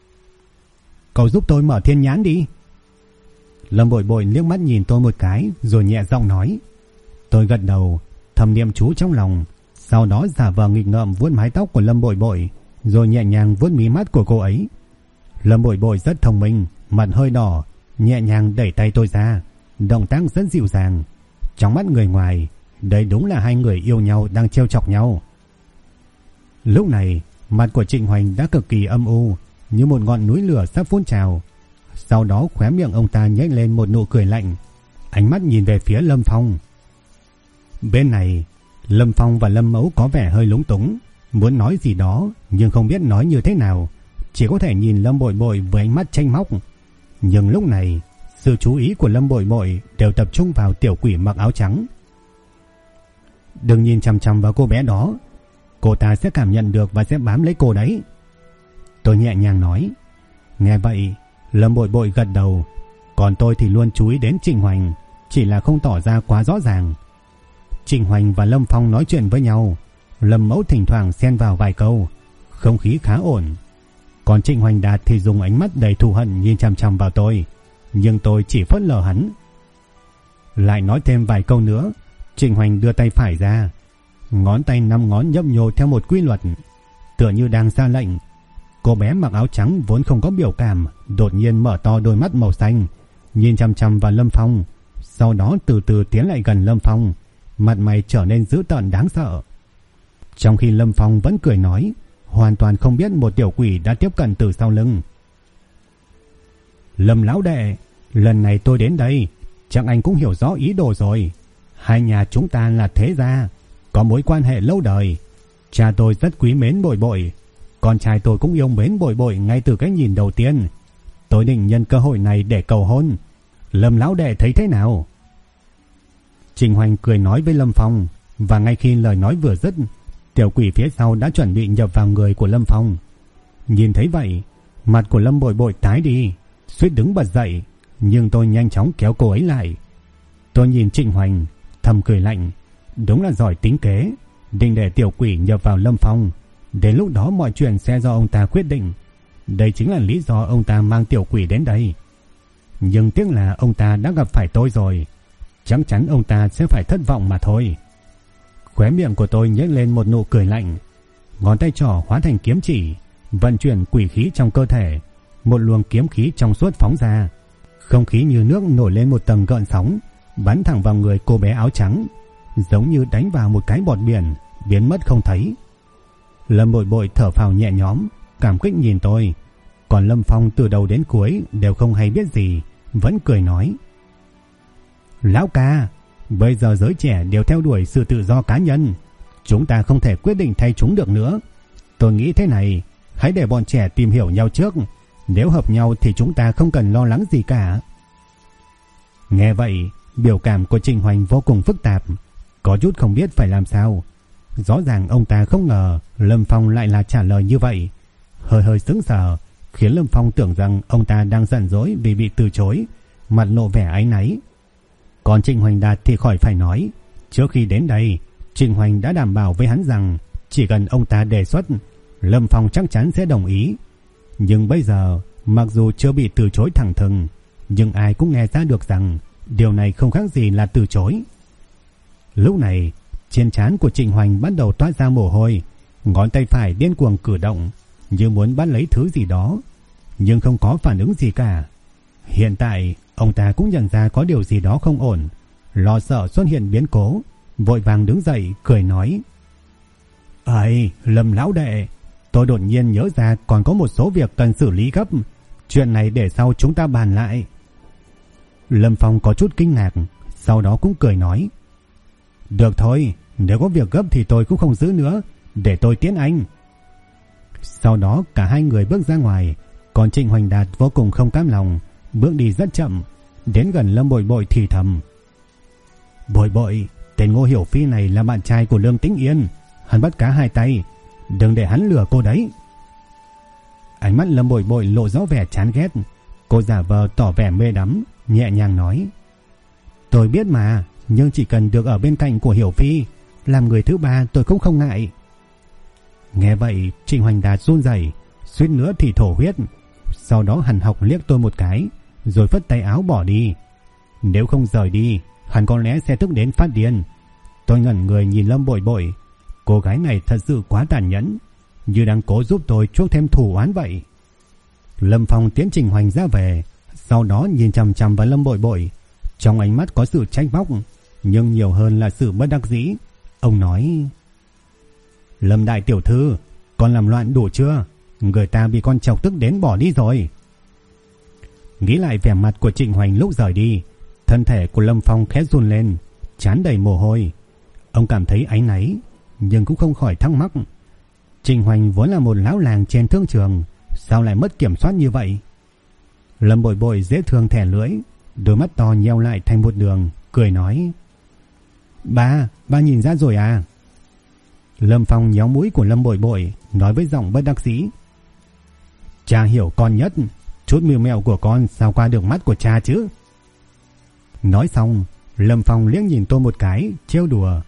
Cậu giúp tôi mở thiên nhãn đi. Lâm Bội Bội liếc mắt nhìn tôi một cái rồi nhẹ giọng nói. Tôi gật đầu, thầm niệm chú trong lòng, sau đó giả vờ nghịch ngợm vuốt mái tóc của Lâm Bội Bội, rồi nhẹ nhàng vuốt mí mắt của cô ấy. Lâm Bội Bội rất thông minh, mặt hơi đỏ, nhẹ nhàng đẩy tay tôi ra, động tác rất dịu dàng. Trong mắt người ngoài, đây đúng là hai người yêu nhau đang trêu chọc nhau. Lúc này, mặt của Trịnh Hoành đã cực kỳ âm u, như một ngọn núi lửa sắp phun trào. Sau đó khóe miệng ông ta nhếch lên một nụ cười lạnh, ánh mắt nhìn về phía Lâm Phong. Bên này, Lâm Phong và Lâm Mẫu có vẻ hơi lúng túng, muốn nói gì đó nhưng không biết nói như thế nào, chỉ có thể nhìn Lâm Bội Bội với ánh mắt tranh móc. Nhưng lúc này, sự chú ý của Lâm Bội Bội đều tập trung vào tiểu quỷ mặc áo trắng. Đừng nhìn chằm chằm vào cô bé đó, cô ta sẽ cảm nhận được và sẽ bám lấy cô đấy. Tôi nhẹ nhàng nói. Nghe vậy, Lâm Bội Bội gật đầu, còn tôi thì luôn chú ý đến Trịnh Hoành, chỉ là không tỏ ra quá rõ ràng. Trịnh Hoành và Lâm Phong nói chuyện với nhau, Lâm Mẫu thỉnh thoảng xen vào vài câu, không khí khá ổn. Còn Trịnh Hoành Đạt thì dùng ánh mắt đầy thù hận nhìn chằm chằm vào tôi, nhưng tôi chỉ phớt lờ hắn. Lại nói thêm vài câu nữa, Trịnh Hoành đưa tay phải ra, ngón tay 5 ngón nhấp nhô theo một quy luật, tựa như đang ra lệnh. Cô bé mặc áo trắng vốn không có biểu cảm, đột nhiên mở to đôi mắt màu xanh, nhìn chằm chằm vào Lâm Phong, sau đó từ từ tiến lại gần Lâm Phong, mặt mày trở nên dữ tợn đáng sợ. Trong khi Lâm Phong vẫn cười nói, hoàn toàn không biết một tiểu quỷ đã tiếp cận từ sau lưng. Lâm lão đệ, lần này tôi đến đây, chắc anh cũng hiểu rõ ý đồ rồi. Hai nhà chúng ta là thế gia, có mối quan hệ lâu đời. Cha tôi rất quý mến Bội Bội, con trai tôi cũng yêu mến Bội Bội ngay từ cái nhìn đầu tiên. Tôi định nhân cơ hội này để cầu hôn. Lâm lão đệ thấy thế nào? Trịnh Hoành cười nói với Lâm Phong, và ngay khi lời nói vừa dứt, tiểu quỷ phía sau đã chuẩn bị nhập vào người của Lâm Phong. Nhìn thấy vậy, mặt của Lâm Bội Bội tái đi, suýt đứng bật dậy, nhưng tôi nhanh chóng kéo cô ấy lại. Tôi nhìn Trịnh Hoành, thầm cười lạnh, đúng là giỏi tính kế, định để tiểu quỷ nhập vào Lâm Phong, đến lúc đó mọi chuyện sẽ do ông ta quyết định. Đây chính là lý do ông ta mang tiểu quỷ đến đây. Nhưng tiếc là ông ta đã gặp phải tôi rồi. Chắc chắn ông ta sẽ phải thất vọng mà thôi. Khóe miệng của tôi nhếch lên một nụ cười lạnh. Ngón tay trỏ hóa thành kiếm chỉ, vận chuyển quỷ khí trong cơ thể. Một luồng kiếm khí trong suốt phóng ra. Không khí như nước nổi lên một tầng gợn sóng, bắn thẳng vào người cô bé áo trắng, giống như đánh vào một cái bọt biển, biến mất không thấy. Lâm Bội Bội thở phào nhẹ nhõm, cảm kích nhìn tôi. Còn Lâm Phong từ đầu đến cuối đều không hay biết gì, vẫn cười nói: Lão ca, bây giờ giới trẻ đều theo đuổi sự tự do cá nhân, chúng ta không thể quyết định thay chúng được nữa. Tôi nghĩ thế này, hãy để bọn trẻ tìm hiểu nhau trước. Nếu hợp nhau thì chúng ta không cần lo lắng gì cả. Nghe vậy, biểu cảm của Trịnh Hoành vô cùng phức tạp, có chút không biết phải làm sao. Rõ ràng ông ta không ngờ Lâm Phong lại là trả lời như vậy. Hơi sững sờ, khiến Lâm Phong tưởng rằng ông ta đang giận dỗi vì bị từ chối, mặt lộ vẻ áy náy. Còn Trịnh Hoành Đạt thì khỏi phải nói. Trước khi đến đây, Trịnh Hoành đã đảm bảo với hắn rằng chỉ cần ông ta đề xuất, Lâm Phong chắc chắn sẽ đồng ý. Nhưng bây giờ, mặc dù chưa bị từ chối thẳng thừng, nhưng ai cũng nghe ra được rằng điều này không khác gì là từ chối. Lúc này, trên trán của Trịnh Hoành bắt đầu toát ra mồ hôi, ngón tay phải điên cuồng cử động, như muốn bắt lấy thứ gì đó, nhưng không có phản ứng gì cả. Hiện tại, ông ta cũng nhận ra có điều gì đó không ổn, lo sợ xuất hiện biến cố, vội vàng đứng dậy cười nói: "Ây, Lâm lão đệ, tôi đột nhiên nhớ ra còn có một số việc cần xử lý gấp, chuyện này để sau chúng ta bàn lại." Lâm Phong có chút kinh ngạc, sau đó cũng cười nói: "Được thôi, nếu có việc gấp thì tôi cũng không giữ nữa, để tôi tiễn anh." Sau đó cả hai người bước ra ngoài, còn Trịnh Hoành Đạt vô cùng không cam lòng, bước đi rất chậm, đến gần Lâm Bội Bội thì thầm: "Bội Bội, tên Ngô Hiểu Phi này là bạn trai của Lương Tĩnh Yên, hắn bắt cá hai tay, đừng để hắn lừa cô đấy." Ánh mắt Lâm Bội Bội lộ rõ vẻ chán ghét, cô giả vờ tỏ vẻ mê đắm, nhẹ nhàng nói: "Tôi biết mà, nhưng chỉ cần được ở bên cạnh của Hiểu Phi, làm người thứ ba tôi cũng không ngại." Nghe vậy, Trịnh Hoành Đạt run rẩy, suýt nữa thì thổ huyết. Sau đó hắn học liếc tôi một cái, rồi phất tay áo bỏ đi. Nếu không rời đi, hắn có lẽ sẽ tức đến phát điên. Tôi ngẩn người nhìn Lâm Bội Bội, cô gái này thật sự quá tàn nhẫn, như đang cố giúp tôi chuốc thêm thù oán vậy. Lâm Phong tiến Trịnh Hoành ra về, sau đó nhìn chằm chằm vào Lâm Bội Bội, trong ánh mắt có sự trách móc, nhưng nhiều hơn là sự bất đắc dĩ. Ông nói: "Lâm đại tiểu thư, con làm loạn đủ chưa? Người ta bị con chọc tức đến bỏ đi rồi." Nghĩ lại vẻ mặt của Trịnh Hoành lúc rời đi, thân thể của Lâm Phong khẽ run lên, trán đầy mồ hôi. Ông cảm thấy áy náy, nhưng cũng không khỏi thắc mắc. Trịnh Hoành vốn là một lão làng trên thương trường, sao lại mất kiểm soát như vậy? Lâm Bội Bội dễ thương thẻ lưỡi, đôi mắt to nheo lại thành một đường, cười nói: Ba nhìn ra rồi à?" Lâm Phong nhéo mũi của Lâm Bội Bội, nói với giọng bất đắc dĩ: "Cha hiểu con nhất, chút mưu mẹo của con sao qua được mắt của cha chứ?" Nói xong, Lâm Phong liếc nhìn tôi một cái, trêu đùa: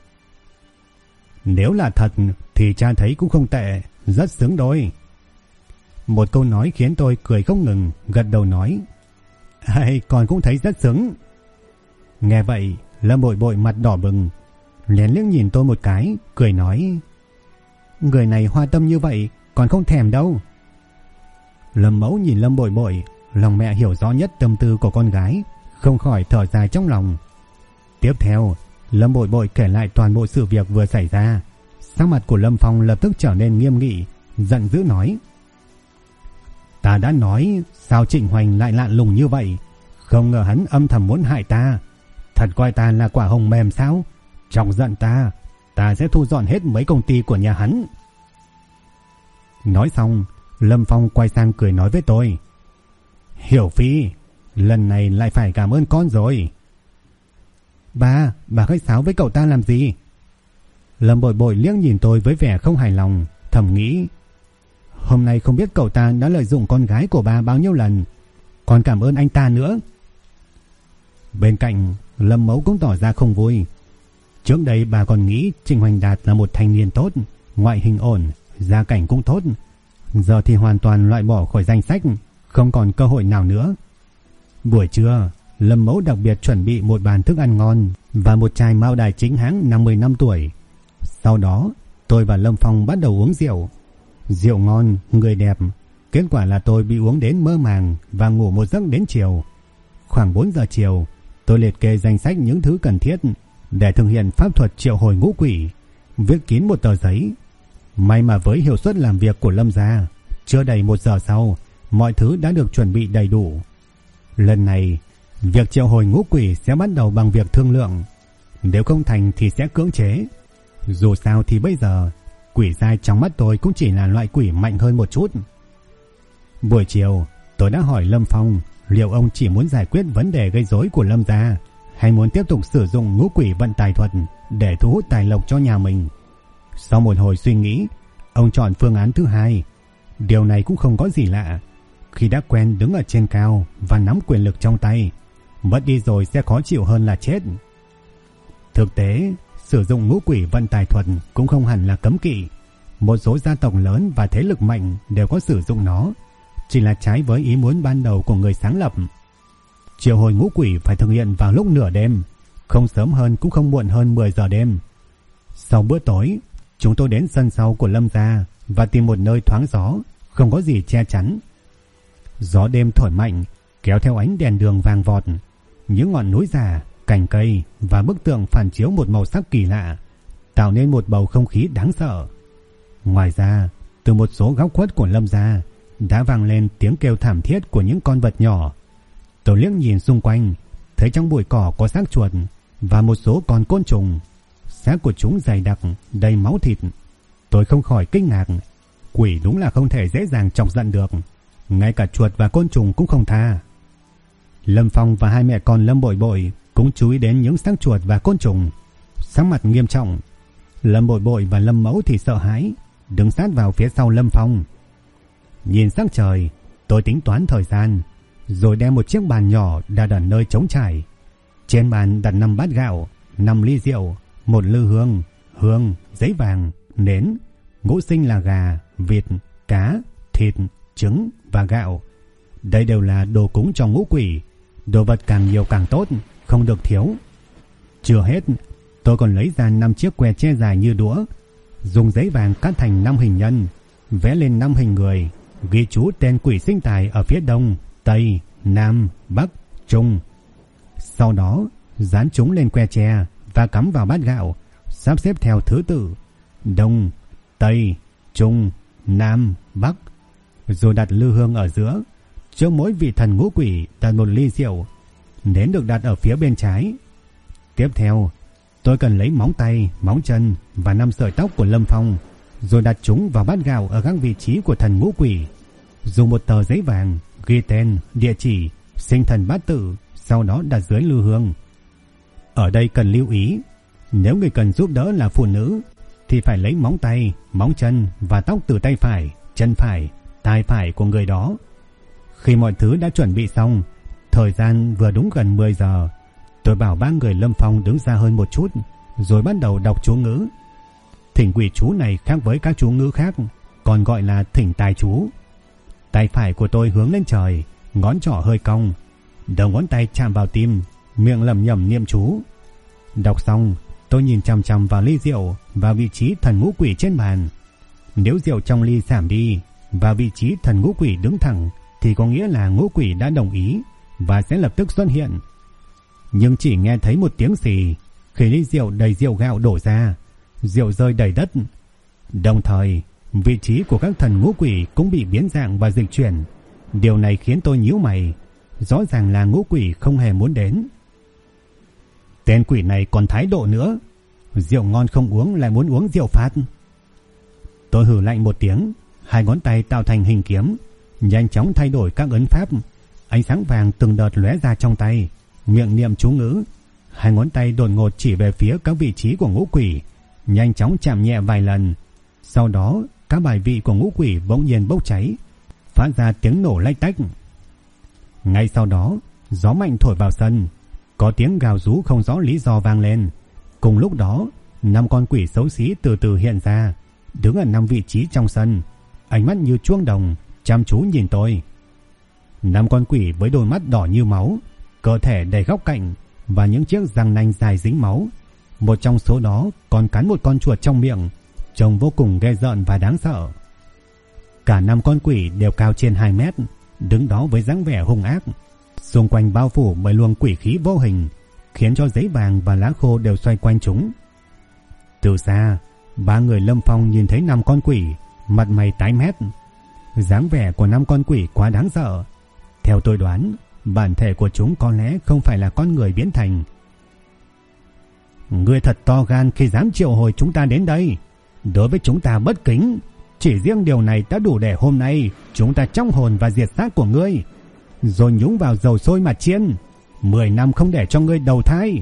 "Nếu là thật thì cha thấy cũng không tệ, rất xứng đôi." Một câu nói khiến tôi cười không ngừng, gật đầu nói: "Hay, con cũng thấy rất xứng." Nghe vậy, Lâm Bội Bội mặt đỏ bừng, lén liếc nhìn tôi một cái, cười nói: "Người này hoa tâm như vậy, còn không thèm đâu." Lâm mẫu nhìn Lâm Bội Bội, lòng mẹ hiểu rõ nhất tâm tư của con gái, không khỏi thở dài trong lòng. Tiếp theo, Lâm Bội Bội kể lại toàn bộ sự việc vừa xảy ra. Sắc mặt của Lâm Phong lập tức trở nên nghiêm nghị, giận dữ nói: "Ta đã nói, sao Trịnh Hoành lại lạ lùng như vậy? Không ngờ hắn âm thầm muốn hại ta. Thật coi ta là quả hồng mềm sao? Chọc giận ta sẽ thu dọn hết mấy công ty của nhà hắn." Nói xong, Lâm Phong quay sang cười nói với tôi: "Hiểu Phi, lần này lại phải cảm ơn con rồi." Bà khách sáo với cậu ta làm gì?" Lâm Bội Bội liếc nhìn tôi với vẻ không hài lòng, thầm nghĩ: hôm nay không biết cậu ta đã lợi dụng con gái của bà bao nhiêu lần, còn cảm ơn anh ta nữa. Bên cạnh, Lâm mẫu cũng tỏ ra không vui. Trước đây bà còn nghĩ Trịnh Hoành Đạt là một thanh niên tốt, ngoại hình ổn, gia cảnh cũng tốt, giờ thì hoàn toàn loại bỏ khỏi danh sách, không còn cơ hội nào nữa. Buổi trưa, Lâm Mẫu đặc biệt chuẩn bị một bàn thức ăn ngon và một chai mao đài chính hãng 50 năm tuổi. Sau đó, tôi và Lâm Phong bắt đầu uống rượu. Rượu ngon, người đẹp. Kết quả là tôi bị uống đến mơ màng và ngủ một giấc đến chiều. Khoảng 4 giờ chiều, tôi liệt kê danh sách những thứ cần thiết để thực hiện pháp thuật triệu hồi ngũ quỷ, viết kín một tờ giấy. May mà với hiệu suất làm việc của Lâm gia, chưa đầy 1 giờ sau, mọi thứ đã được chuẩn bị đầy đủ. Lần này, việc triệu hồi ngũ quỷ sẽ bắt đầu bằng việc thương lượng. Nếu không thành thì sẽ cưỡng chế. Dù sao thì bây giờ, quỷ giai trong mắt tôi cũng chỉ là loại quỷ mạnh hơn một chút. Buổi chiều, tôi đã hỏi Lâm Phong liệu ông chỉ muốn giải quyết vấn đề gây rối của Lâm gia hay muốn tiếp tục sử dụng ngũ quỷ vận tài thuật để thu hút tài lộc cho nhà mình. Sau một hồi suy nghĩ, ông chọn phương án thứ hai. Điều này cũng không có gì lạ. Khi đã quen đứng ở trên cao và nắm quyền lực trong tay, mất đi rồi sẽ khó chịu hơn là chết. Thực tế, sử dụng ngũ quỷ vận tài thuật cũng không hẳn là cấm kỵ. Một số gia tộc lớn và thế lực mạnh đều có sử dụng nó, chỉ là trái với ý muốn ban đầu của người sáng lập. Triệu hồi ngũ quỷ phải thực hiện vào lúc nửa đêm, không sớm hơn cũng không muộn hơn 10 giờ đêm. Sau bữa tối, chúng tôi đến sân sau của Lâm gia và tìm một nơi thoáng gió, không có gì che chắn. Gió đêm thổi mạnh, kéo theo ánh đèn đường vàng vọt. Những ngọn núi già, cành cây và bức tượng phản chiếu một màu sắc kỳ lạ, tạo nên một bầu không khí đáng sợ. Ngoài ra, từ một số góc khuất của Lâm gia đã vang lên tiếng kêu thảm thiết của những con vật nhỏ. Tôi liếc nhìn xung quanh, thấy trong bụi cỏ có xác chuột và một số con côn trùng. Xác của chúng dày đặc, đầy máu thịt. Tôi không khỏi kinh ngạc. Quỷ đúng là không thể dễ dàng chọc giận được. Ngay cả chuột và côn trùng cũng không tha. Lâm Phong và hai mẹ con Lâm Bội Bội cũng chú ý đến những xác chuột và côn trùng. Sắc mặt nghiêm trọng. Lâm Bội Bội và Lâm Mẫu thì sợ hãi, đứng sát vào phía sau Lâm Phong. Nhìn sắc trời, tôi tính toán thời gian, rồi đem một chiếc bàn nhỏ đặt ở nơi trống trải. Trên bàn đặt 5 bát gạo, 5 ly rượu, 1 lư hương, giấy vàng, nến. Ngũ sinh là gà, vịt, cá, thịt, trứng và gạo. Đây đều là đồ cúng cho ngũ quỷ. Đồ vật càng nhiều càng tốt, không được thiếu. Chưa hết, tôi còn lấy ra 5 chiếc que tre dài như đũa, dùng giấy vàng cắt thành 5 hình nhân, vẽ lên 5 hình người, ghi chú tên quỷ sinh tài ở phía đông, tây, nam, bắc, trung. Sau đó dán chúng lên que tre và cắm vào bát gạo, sắp xếp theo thứ tự đông, tây, trung, nam, bắc, rồi đặt lư hương ở giữa. Trước mỗi vị thần ngũ quỷ đặt 1 ly rượu. Nến được đặt ở phía bên trái. Tiếp theo, tôi cần lấy móng tay, móng chân và 5 sợi tóc của Lâm Phong, rồi đặt chúng vào bát gạo ở các vị trí của thần ngũ quỷ. Dùng một tờ giấy vàng ghi tên, địa chỉ, sinh thần bát tự, sau đó đặt dưới lư hương. Ở đây cần lưu ý, nếu người cần giúp đỡ là phụ nữ thì phải lấy móng tay, móng chân và tóc từ tay phải, chân phải, tai phải của người đó. Khi mọi thứ đã chuẩn bị xong, thời gian vừa đúng gần 10 giờ, tôi bảo 3 người Lâm Phong đứng ra hơn một chút, rồi bắt đầu đọc chú ngữ. Thỉnh quỷ chú này khác với các chú ngữ khác, còn gọi là thỉnh tài chú. Tay phải của tôi hướng lên trời, ngón trỏ hơi cong, đầu ngón tay chạm vào tim, miệng lẩm nhẩm niệm chú. Đọc xong, tôi nhìn chằm chằm vào ly rượu và vị trí thần ngũ quỷ trên bàn. Nếu rượu trong ly giảm đi và vị trí thần ngũ quỷ đứng thẳng thì có nghĩa là ngũ quỷ đã đồng ý và sẽ lập tức xuất hiện. Nhưng chỉ nghe thấy một tiếng xì khi ly rượu đầy rượu gạo đổ ra, rượu rơi đầy đất. Đồng thời, vị trí của các thần ngũ quỷ cũng bị biến dạng và dịch chuyển. Điều này khiến tôi nhíu mày. Rõ ràng là ngũ quỷ không hề muốn đến. Tên quỷ này còn thái độ nữa. Rượu ngon không uống lại muốn uống rượu phát. Tôi hừ lạnh một tiếng, 2 ngón tay tạo thành hình kiếm, nhanh chóng thay đổi các ấn pháp. Ánh sáng vàng từng đợt lóe ra trong tay, miệng niệm chú ngữ. 2 ngón tay đột ngột chỉ về phía các vị trí của ngũ quỷ, nhanh chóng chạm nhẹ vài lần. Sau đó, các bài vị của ngũ quỷ bỗng nhiên bốc cháy, phát ra tiếng nổ lách tách. Ngay sau đó, gió mạnh thổi vào sân, có tiếng gào rú không rõ lý do vang lên. Cùng lúc đó, 5 con quỷ xấu xí từ từ hiện ra, đứng ở 5 vị trí trong sân, ánh mắt như chuông đồng, chăm chú nhìn tôi. 5 con quỷ với đôi mắt đỏ như máu, cơ thể đầy góc cạnh và những chiếc răng nanh dài dính máu. Một trong số đó còn cắn một con chuột trong miệng, trông vô cùng ghê rợn và đáng sợ. Cả 5 con quỷ đều cao trên 2 mét, đứng đó với dáng vẻ hung ác, xung quanh bao phủ bởi luồng quỷ khí vô hình, khiến cho giấy vàng và lá khô đều xoay quanh chúng. Từ xa, 3 người Lâm Phong nhìn thấy 5 con quỷ, mặt mày tái mét. Dáng vẻ của 5 con quỷ quá đáng sợ. Theo tôi đoán, bản thể của chúng có lẽ không phải là con người biến thành. Ngươi thật to gan khi dám triệu hồi chúng ta đến đây. Đối với chúng ta bất kính, chỉ riêng điều này đã đủ để hôm nay chúng ta trong hồn và diệt xác của ngươi, rồi nhúng vào dầu sôi mà chiên. 10 năm không để cho ngươi đầu thai.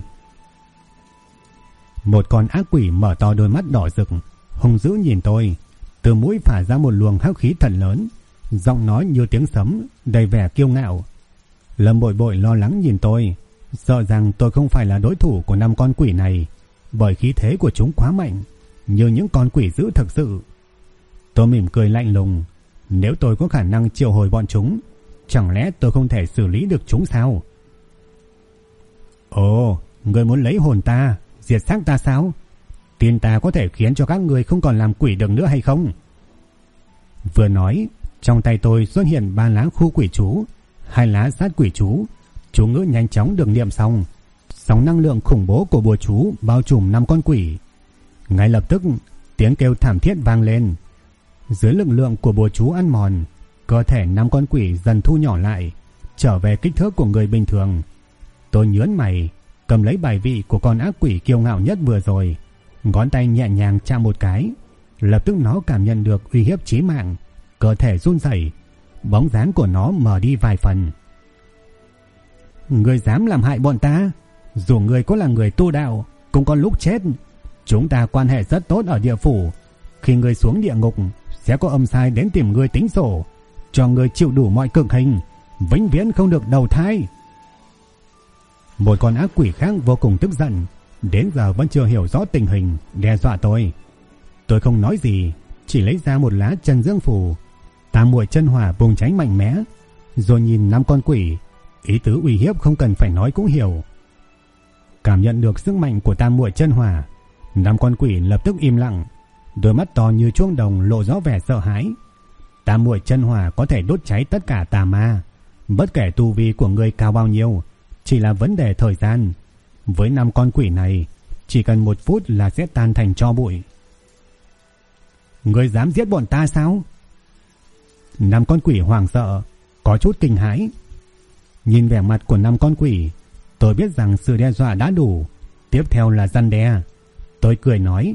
Một con ác quỷ mở to đôi mắt đỏ rực, hung dữ nhìn tôi, từ mũi phả ra một luồng hắc khí thật lớn, giọng nói như tiếng sấm, đầy vẻ kiêu ngạo. Lâm Bội Bội lo lắng nhìn tôi, sợ rằng tôi không phải là đối thủ của 5 con quỷ này, bởi khí thế của chúng quá mạnh, như những con quỷ dữ thực sự. Tôi mỉm cười lạnh lùng, nếu tôi có khả năng triệu hồi bọn chúng, chẳng lẽ tôi không thể xử lý được chúng sao? Ồ, ngươi muốn lấy hồn ta, diệt xác ta sao? Tin ta có thể khiến cho các ngươi không còn làm quỷ được nữa hay không? Vừa nói, trong tay tôi xuất hiện 3 lá khu quỷ chú, 2 lá sát quỷ chú. Chú ngữ nhanh chóng được niệm xong, sóng năng lượng khủng bố của bùa chú bao trùm 5 con quỷ. Ngay lập tức, tiếng kêu thảm thiết vang lên. Dưới lực lượng của bùa chú ăn mòn, cơ thể 5 con quỷ dần thu nhỏ lại, trở về kích thước của người bình thường. Tôi nhớn mày, cầm lấy bài vị của con ác quỷ kiêu ngạo nhất vừa rồi, ngón tay nhẹ nhàng chạm một cái, lập tức nó cảm nhận được uy hiếp chí mạng, cơ thể run rẩy, bóng dáng của nó mờ đi vài phần. Ngươi dám làm hại bọn ta, dù ngươi có là người tu đạo, cũng có lúc chết. Chúng ta quan hệ rất tốt ở địa phủ, khi ngươi xuống địa ngục sẽ có âm sai đến tìm ngươi tính sổ, cho ngươi chịu đủ mọi cực hình, vĩnh viễn không được đầu thai. Một con ác quỷ khác vô cùng tức giận, đến giờ vẫn chưa hiểu rõ tình hình, đe dọa tôi. Tôi không nói gì, chỉ lấy ra một lá chân dương phù, tam muội chân hỏa bùng cháy mạnh mẽ, rồi nhìn 5 con quỷ, ý tứ uy hiếp không cần phải nói cũng hiểu. Cảm nhận được sức mạnh của tam muội chân hỏa, 5 con quỷ lập tức im lặng, đôi mắt to như chuông đồng lộ rõ vẻ sợ hãi. Tam muội chân hỏa có thể đốt cháy tất cả tà ma, bất kể tu vi của người cao bao nhiêu, chỉ là vấn đề thời gian. Với 5 con quỷ này, chỉ cần 1 phút là sẽ tan thành tro bụi. Ngươi dám giết bọn ta sao? 5 con quỷ hoảng sợ, có chút kinh hãi. Nhìn vẻ mặt của 5 con quỷ, tôi biết rằng sự đe dọa đã đủ, tiếp theo là răn đe. Tôi cười nói,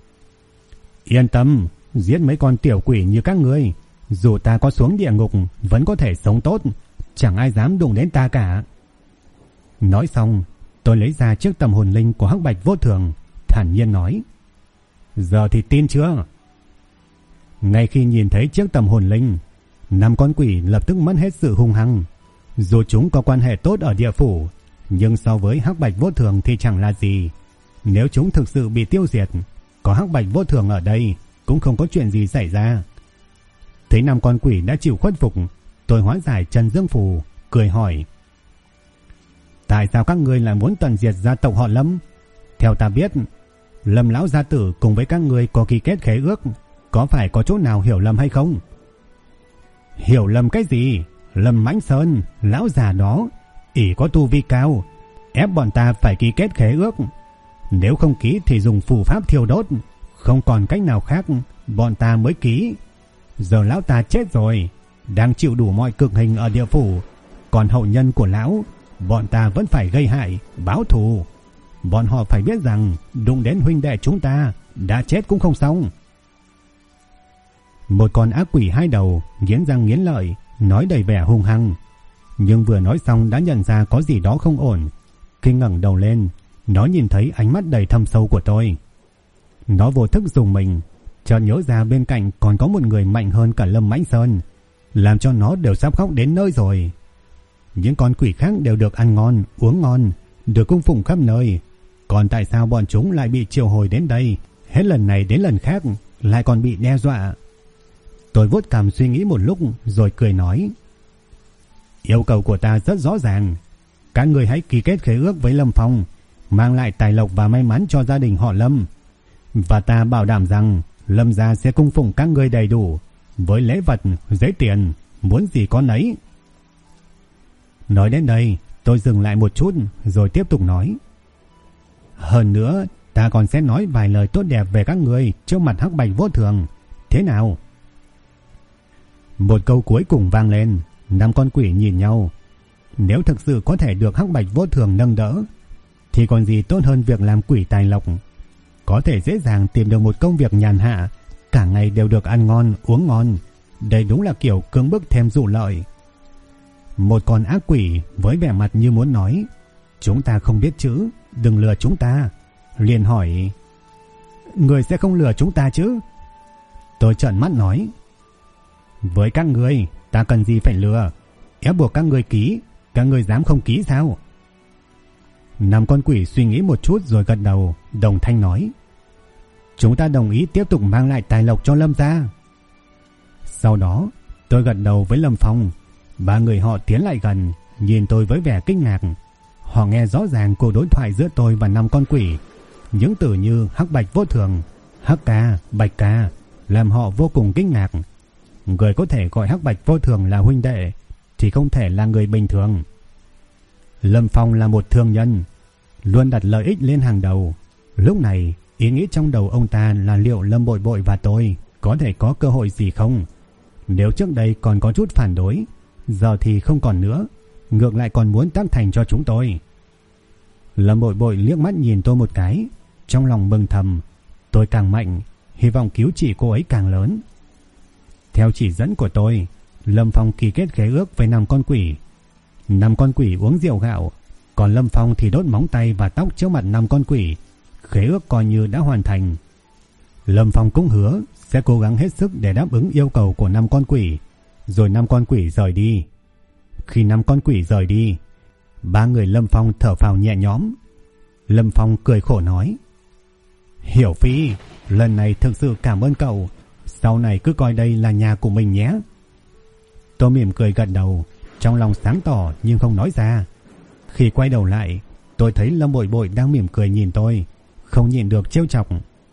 yên tâm, giết mấy con tiểu quỷ như các ngươi, dù ta có xuống địa ngục vẫn có thể sống tốt, chẳng ai dám đụng đến ta cả. Nói xong, tôi lấy ra chiếc tầm hồn linh của Hắc Bạch Vô Thường, thản nhiên nói, giờ thì tin chưa? Ngay khi nhìn thấy chiếc tầm hồn linh, 5 con quỷ lập tức mất hết sự hung hăng. Dù chúng có quan hệ tốt ở địa phủ, nhưng so với Hắc Bạch Vô Thường thì chẳng là gì. Nếu chúng thực sự bị tiêu diệt, có Hắc Bạch Vô Thường ở đây cũng không có chuyện gì xảy ra. Thấy 5 con quỷ đã chịu khuất phục, tôi hóa giải Trần Dương Phù, cười hỏi, tại sao các ngươi lại muốn tận diệt gia tộc họ Lâm? Theo ta biết, Lâm lão gia tử cùng với các ngươi có ký kết khế ước, có phải có chỗ nào hiểu lầm hay không? Hiểu lầm cái gì? Lâm Mãnh Sơn, lão già đó, ỷ có tu vi cao, ép bọn ta phải ký kết khế ước. Nếu không ký thì dùng phù pháp thiêu đốt, không còn cách nào khác, bọn ta mới ký. Giờ lão ta chết rồi, đang chịu đủ mọi cực hình ở địa phủ, còn hậu nhân của lão, bọn ta vẫn phải gây hại, báo thù. Bọn họ phải biết rằng đụng đến huynh đệ chúng ta, đã chết cũng không xong. Một con ác quỷ 2 đầu nghiến răng nghiến lợi, nói đầy vẻ hung hăng, nhưng vừa nói xong đã nhận ra có gì đó không ổn. Khi ngẩng đầu lên, nó nhìn thấy ánh mắt đầy thâm sâu của tôi. Nó vô thức dùng mình, chợt nhớ ra bên cạnh còn có một người mạnh hơn cả Lâm Mãnh Sơn, làm cho nó đều sắp khóc đến nơi rồi. Những con quỷ khác đều được ăn ngon, uống ngon, được cung phụng khắp nơi, còn tại sao bọn chúng lại bị triệu hồi đến đây, hết lần này đến lần khác lại còn bị đe dọa? Tôi vuốt cằm suy nghĩ một lúc rồi cười nói, Yêu cầu của ta rất rõ ràng. Các người hãy ký kết khế ước với Lâm Phong, mang lại tài lộc và may mắn cho gia đình họ Lâm. Và ta bảo đảm rằng Lâm gia sẽ cung phụng các người đầy đủ, với lễ vật, giấy tiền, muốn gì có nấy. Nói đến đây, tôi dừng lại một chút rồi tiếp tục nói. Hơn nữa, ta còn sẽ nói vài lời tốt đẹp về các người trước mặt Hắc Bạch Vô Thường. Thế nào? Một câu cuối cùng vang lên. 5 con quỷ nhìn nhau. Nếu thực sự có thể được Hắc Bạch Vô Thường nâng đỡ, thì còn gì tốt hơn việc làm quỷ tài lộc. Có thể dễ dàng tìm được một công việc nhàn hạ, cả ngày đều được ăn ngon uống ngon. Đây đúng là kiểu cưỡng bức thêm dụ lợi. Một con ác quỷ với vẻ mặt như muốn nói, chúng ta không biết chữ, đừng lừa chúng ta, liền hỏi, người sẽ không lừa chúng ta chứ? Tôi trợn mắt nói, với các người ta cần gì phải lừa, ép buộc các người ký, các người dám không ký sao? 5 con quỷ suy nghĩ một chút rồi gật đầu, đồng thanh nói, chúng ta đồng ý tiếp tục mang lại tài lộc cho Lâm gia. Sau đó tôi gật đầu với Lâm Phong. 3 người họ tiến lại gần, nhìn tôi với vẻ kinh ngạc. Họ nghe rõ ràng cuộc đối thoại giữa tôi và 5 con quỷ. Những từ như Hắc Bạch Vô Thường, Hắc ca, Bạch ca làm họ vô cùng kinh ngạc. Người có thể gọi Hắc Bạch Vô Thường là huynh đệ thì không thể là người bình thường. Lâm Phong là một thương nhân, luôn đặt lợi ích lên hàng đầu. Lúc này ý nghĩ trong đầu ông ta là liệu Lâm Bội Bội và tôi có thể có cơ hội gì không. Nếu trước đây còn có chút phản đối, giờ thì không còn nữa, ngược lại còn muốn tác thành cho chúng tôi. Lâm Bội Bội liếc mắt nhìn tôi một cái, trong lòng mừng thầm, tôi càng mạnh, hy vọng cứu trị cô ấy càng lớn. Theo chỉ dẫn của tôi, Lâm Phong ký kết khế ước với 5 con quỷ. 5 con quỷ uống rượu gạo, còn Lâm Phong thì đốt móng tay và tóc trước mặt 5 con quỷ. Khế ước coi như đã hoàn thành. Lâm Phong cũng hứa sẽ cố gắng hết sức để đáp ứng yêu cầu của 5 con quỷ. Rồi 5 con quỷ rời đi. Khi 5 con quỷ rời đi, 3 người Lâm Phong thở phào nhẹ nhõm. Lâm Phong cười khổ nói, Hiểu Phi, lần này thực sự cảm ơn cậu, sau này cứ coi đây là nhà của mình nhé. Tôi mỉm cười gật đầu, trong lòng sáng tỏ nhưng không nói ra. Khi quay đầu lại, tôi thấy Lâm Bội Bội đang mỉm cười nhìn tôi, không nhịn được trêu chọc.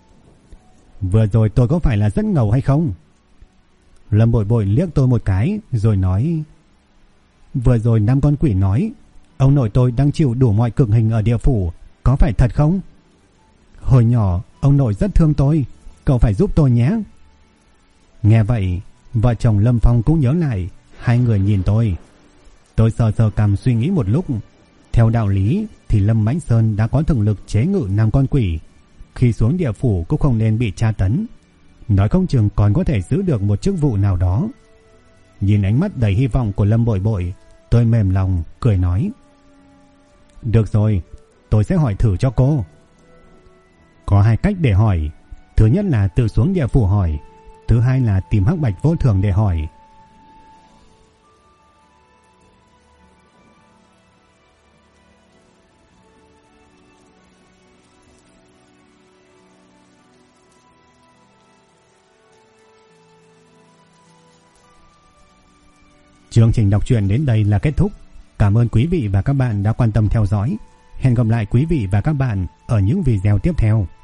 Vừa rồi tôi có phải là rất ngầu hay không? Lâm Bội Bội liếc tôi một cái rồi nói, vừa rồi 5 con quỷ nói ông nội tôi đang chịu đủ mọi cực hình ở địa phủ, có phải thật không? Hồi nhỏ ông nội rất thương tôi, cậu phải giúp tôi nhé. Nghe vậy, vợ chồng Lâm Phong cũng nhớ lại. Hai người nhìn tôi. Tôi sờ sờ cằm suy nghĩ một lúc. Theo đạo lý thì Lâm Mãnh Sơn đã có thực lực chế ngự 5 con quỷ, khi xuống địa phủ cũng không nên bị tra tấn, nói không chừng còn có thể giữ được một chức vụ nào đó. Nhìn ánh mắt đầy hy vọng của Lâm Bội Bội, tôi mềm lòng cười nói, được rồi, tôi sẽ hỏi thử cho cô. Có 2 cách để hỏi. Thứ nhất là tự xuống địa phủ hỏi, thứ hai là tìm Hắc Bạch Vô Thường để hỏi. Chương trình đọc truyện đến đây là kết thúc. Cảm ơn quý vị và các bạn đã quan tâm theo dõi. Hẹn gặp lại quý vị và các bạn ở những video tiếp theo.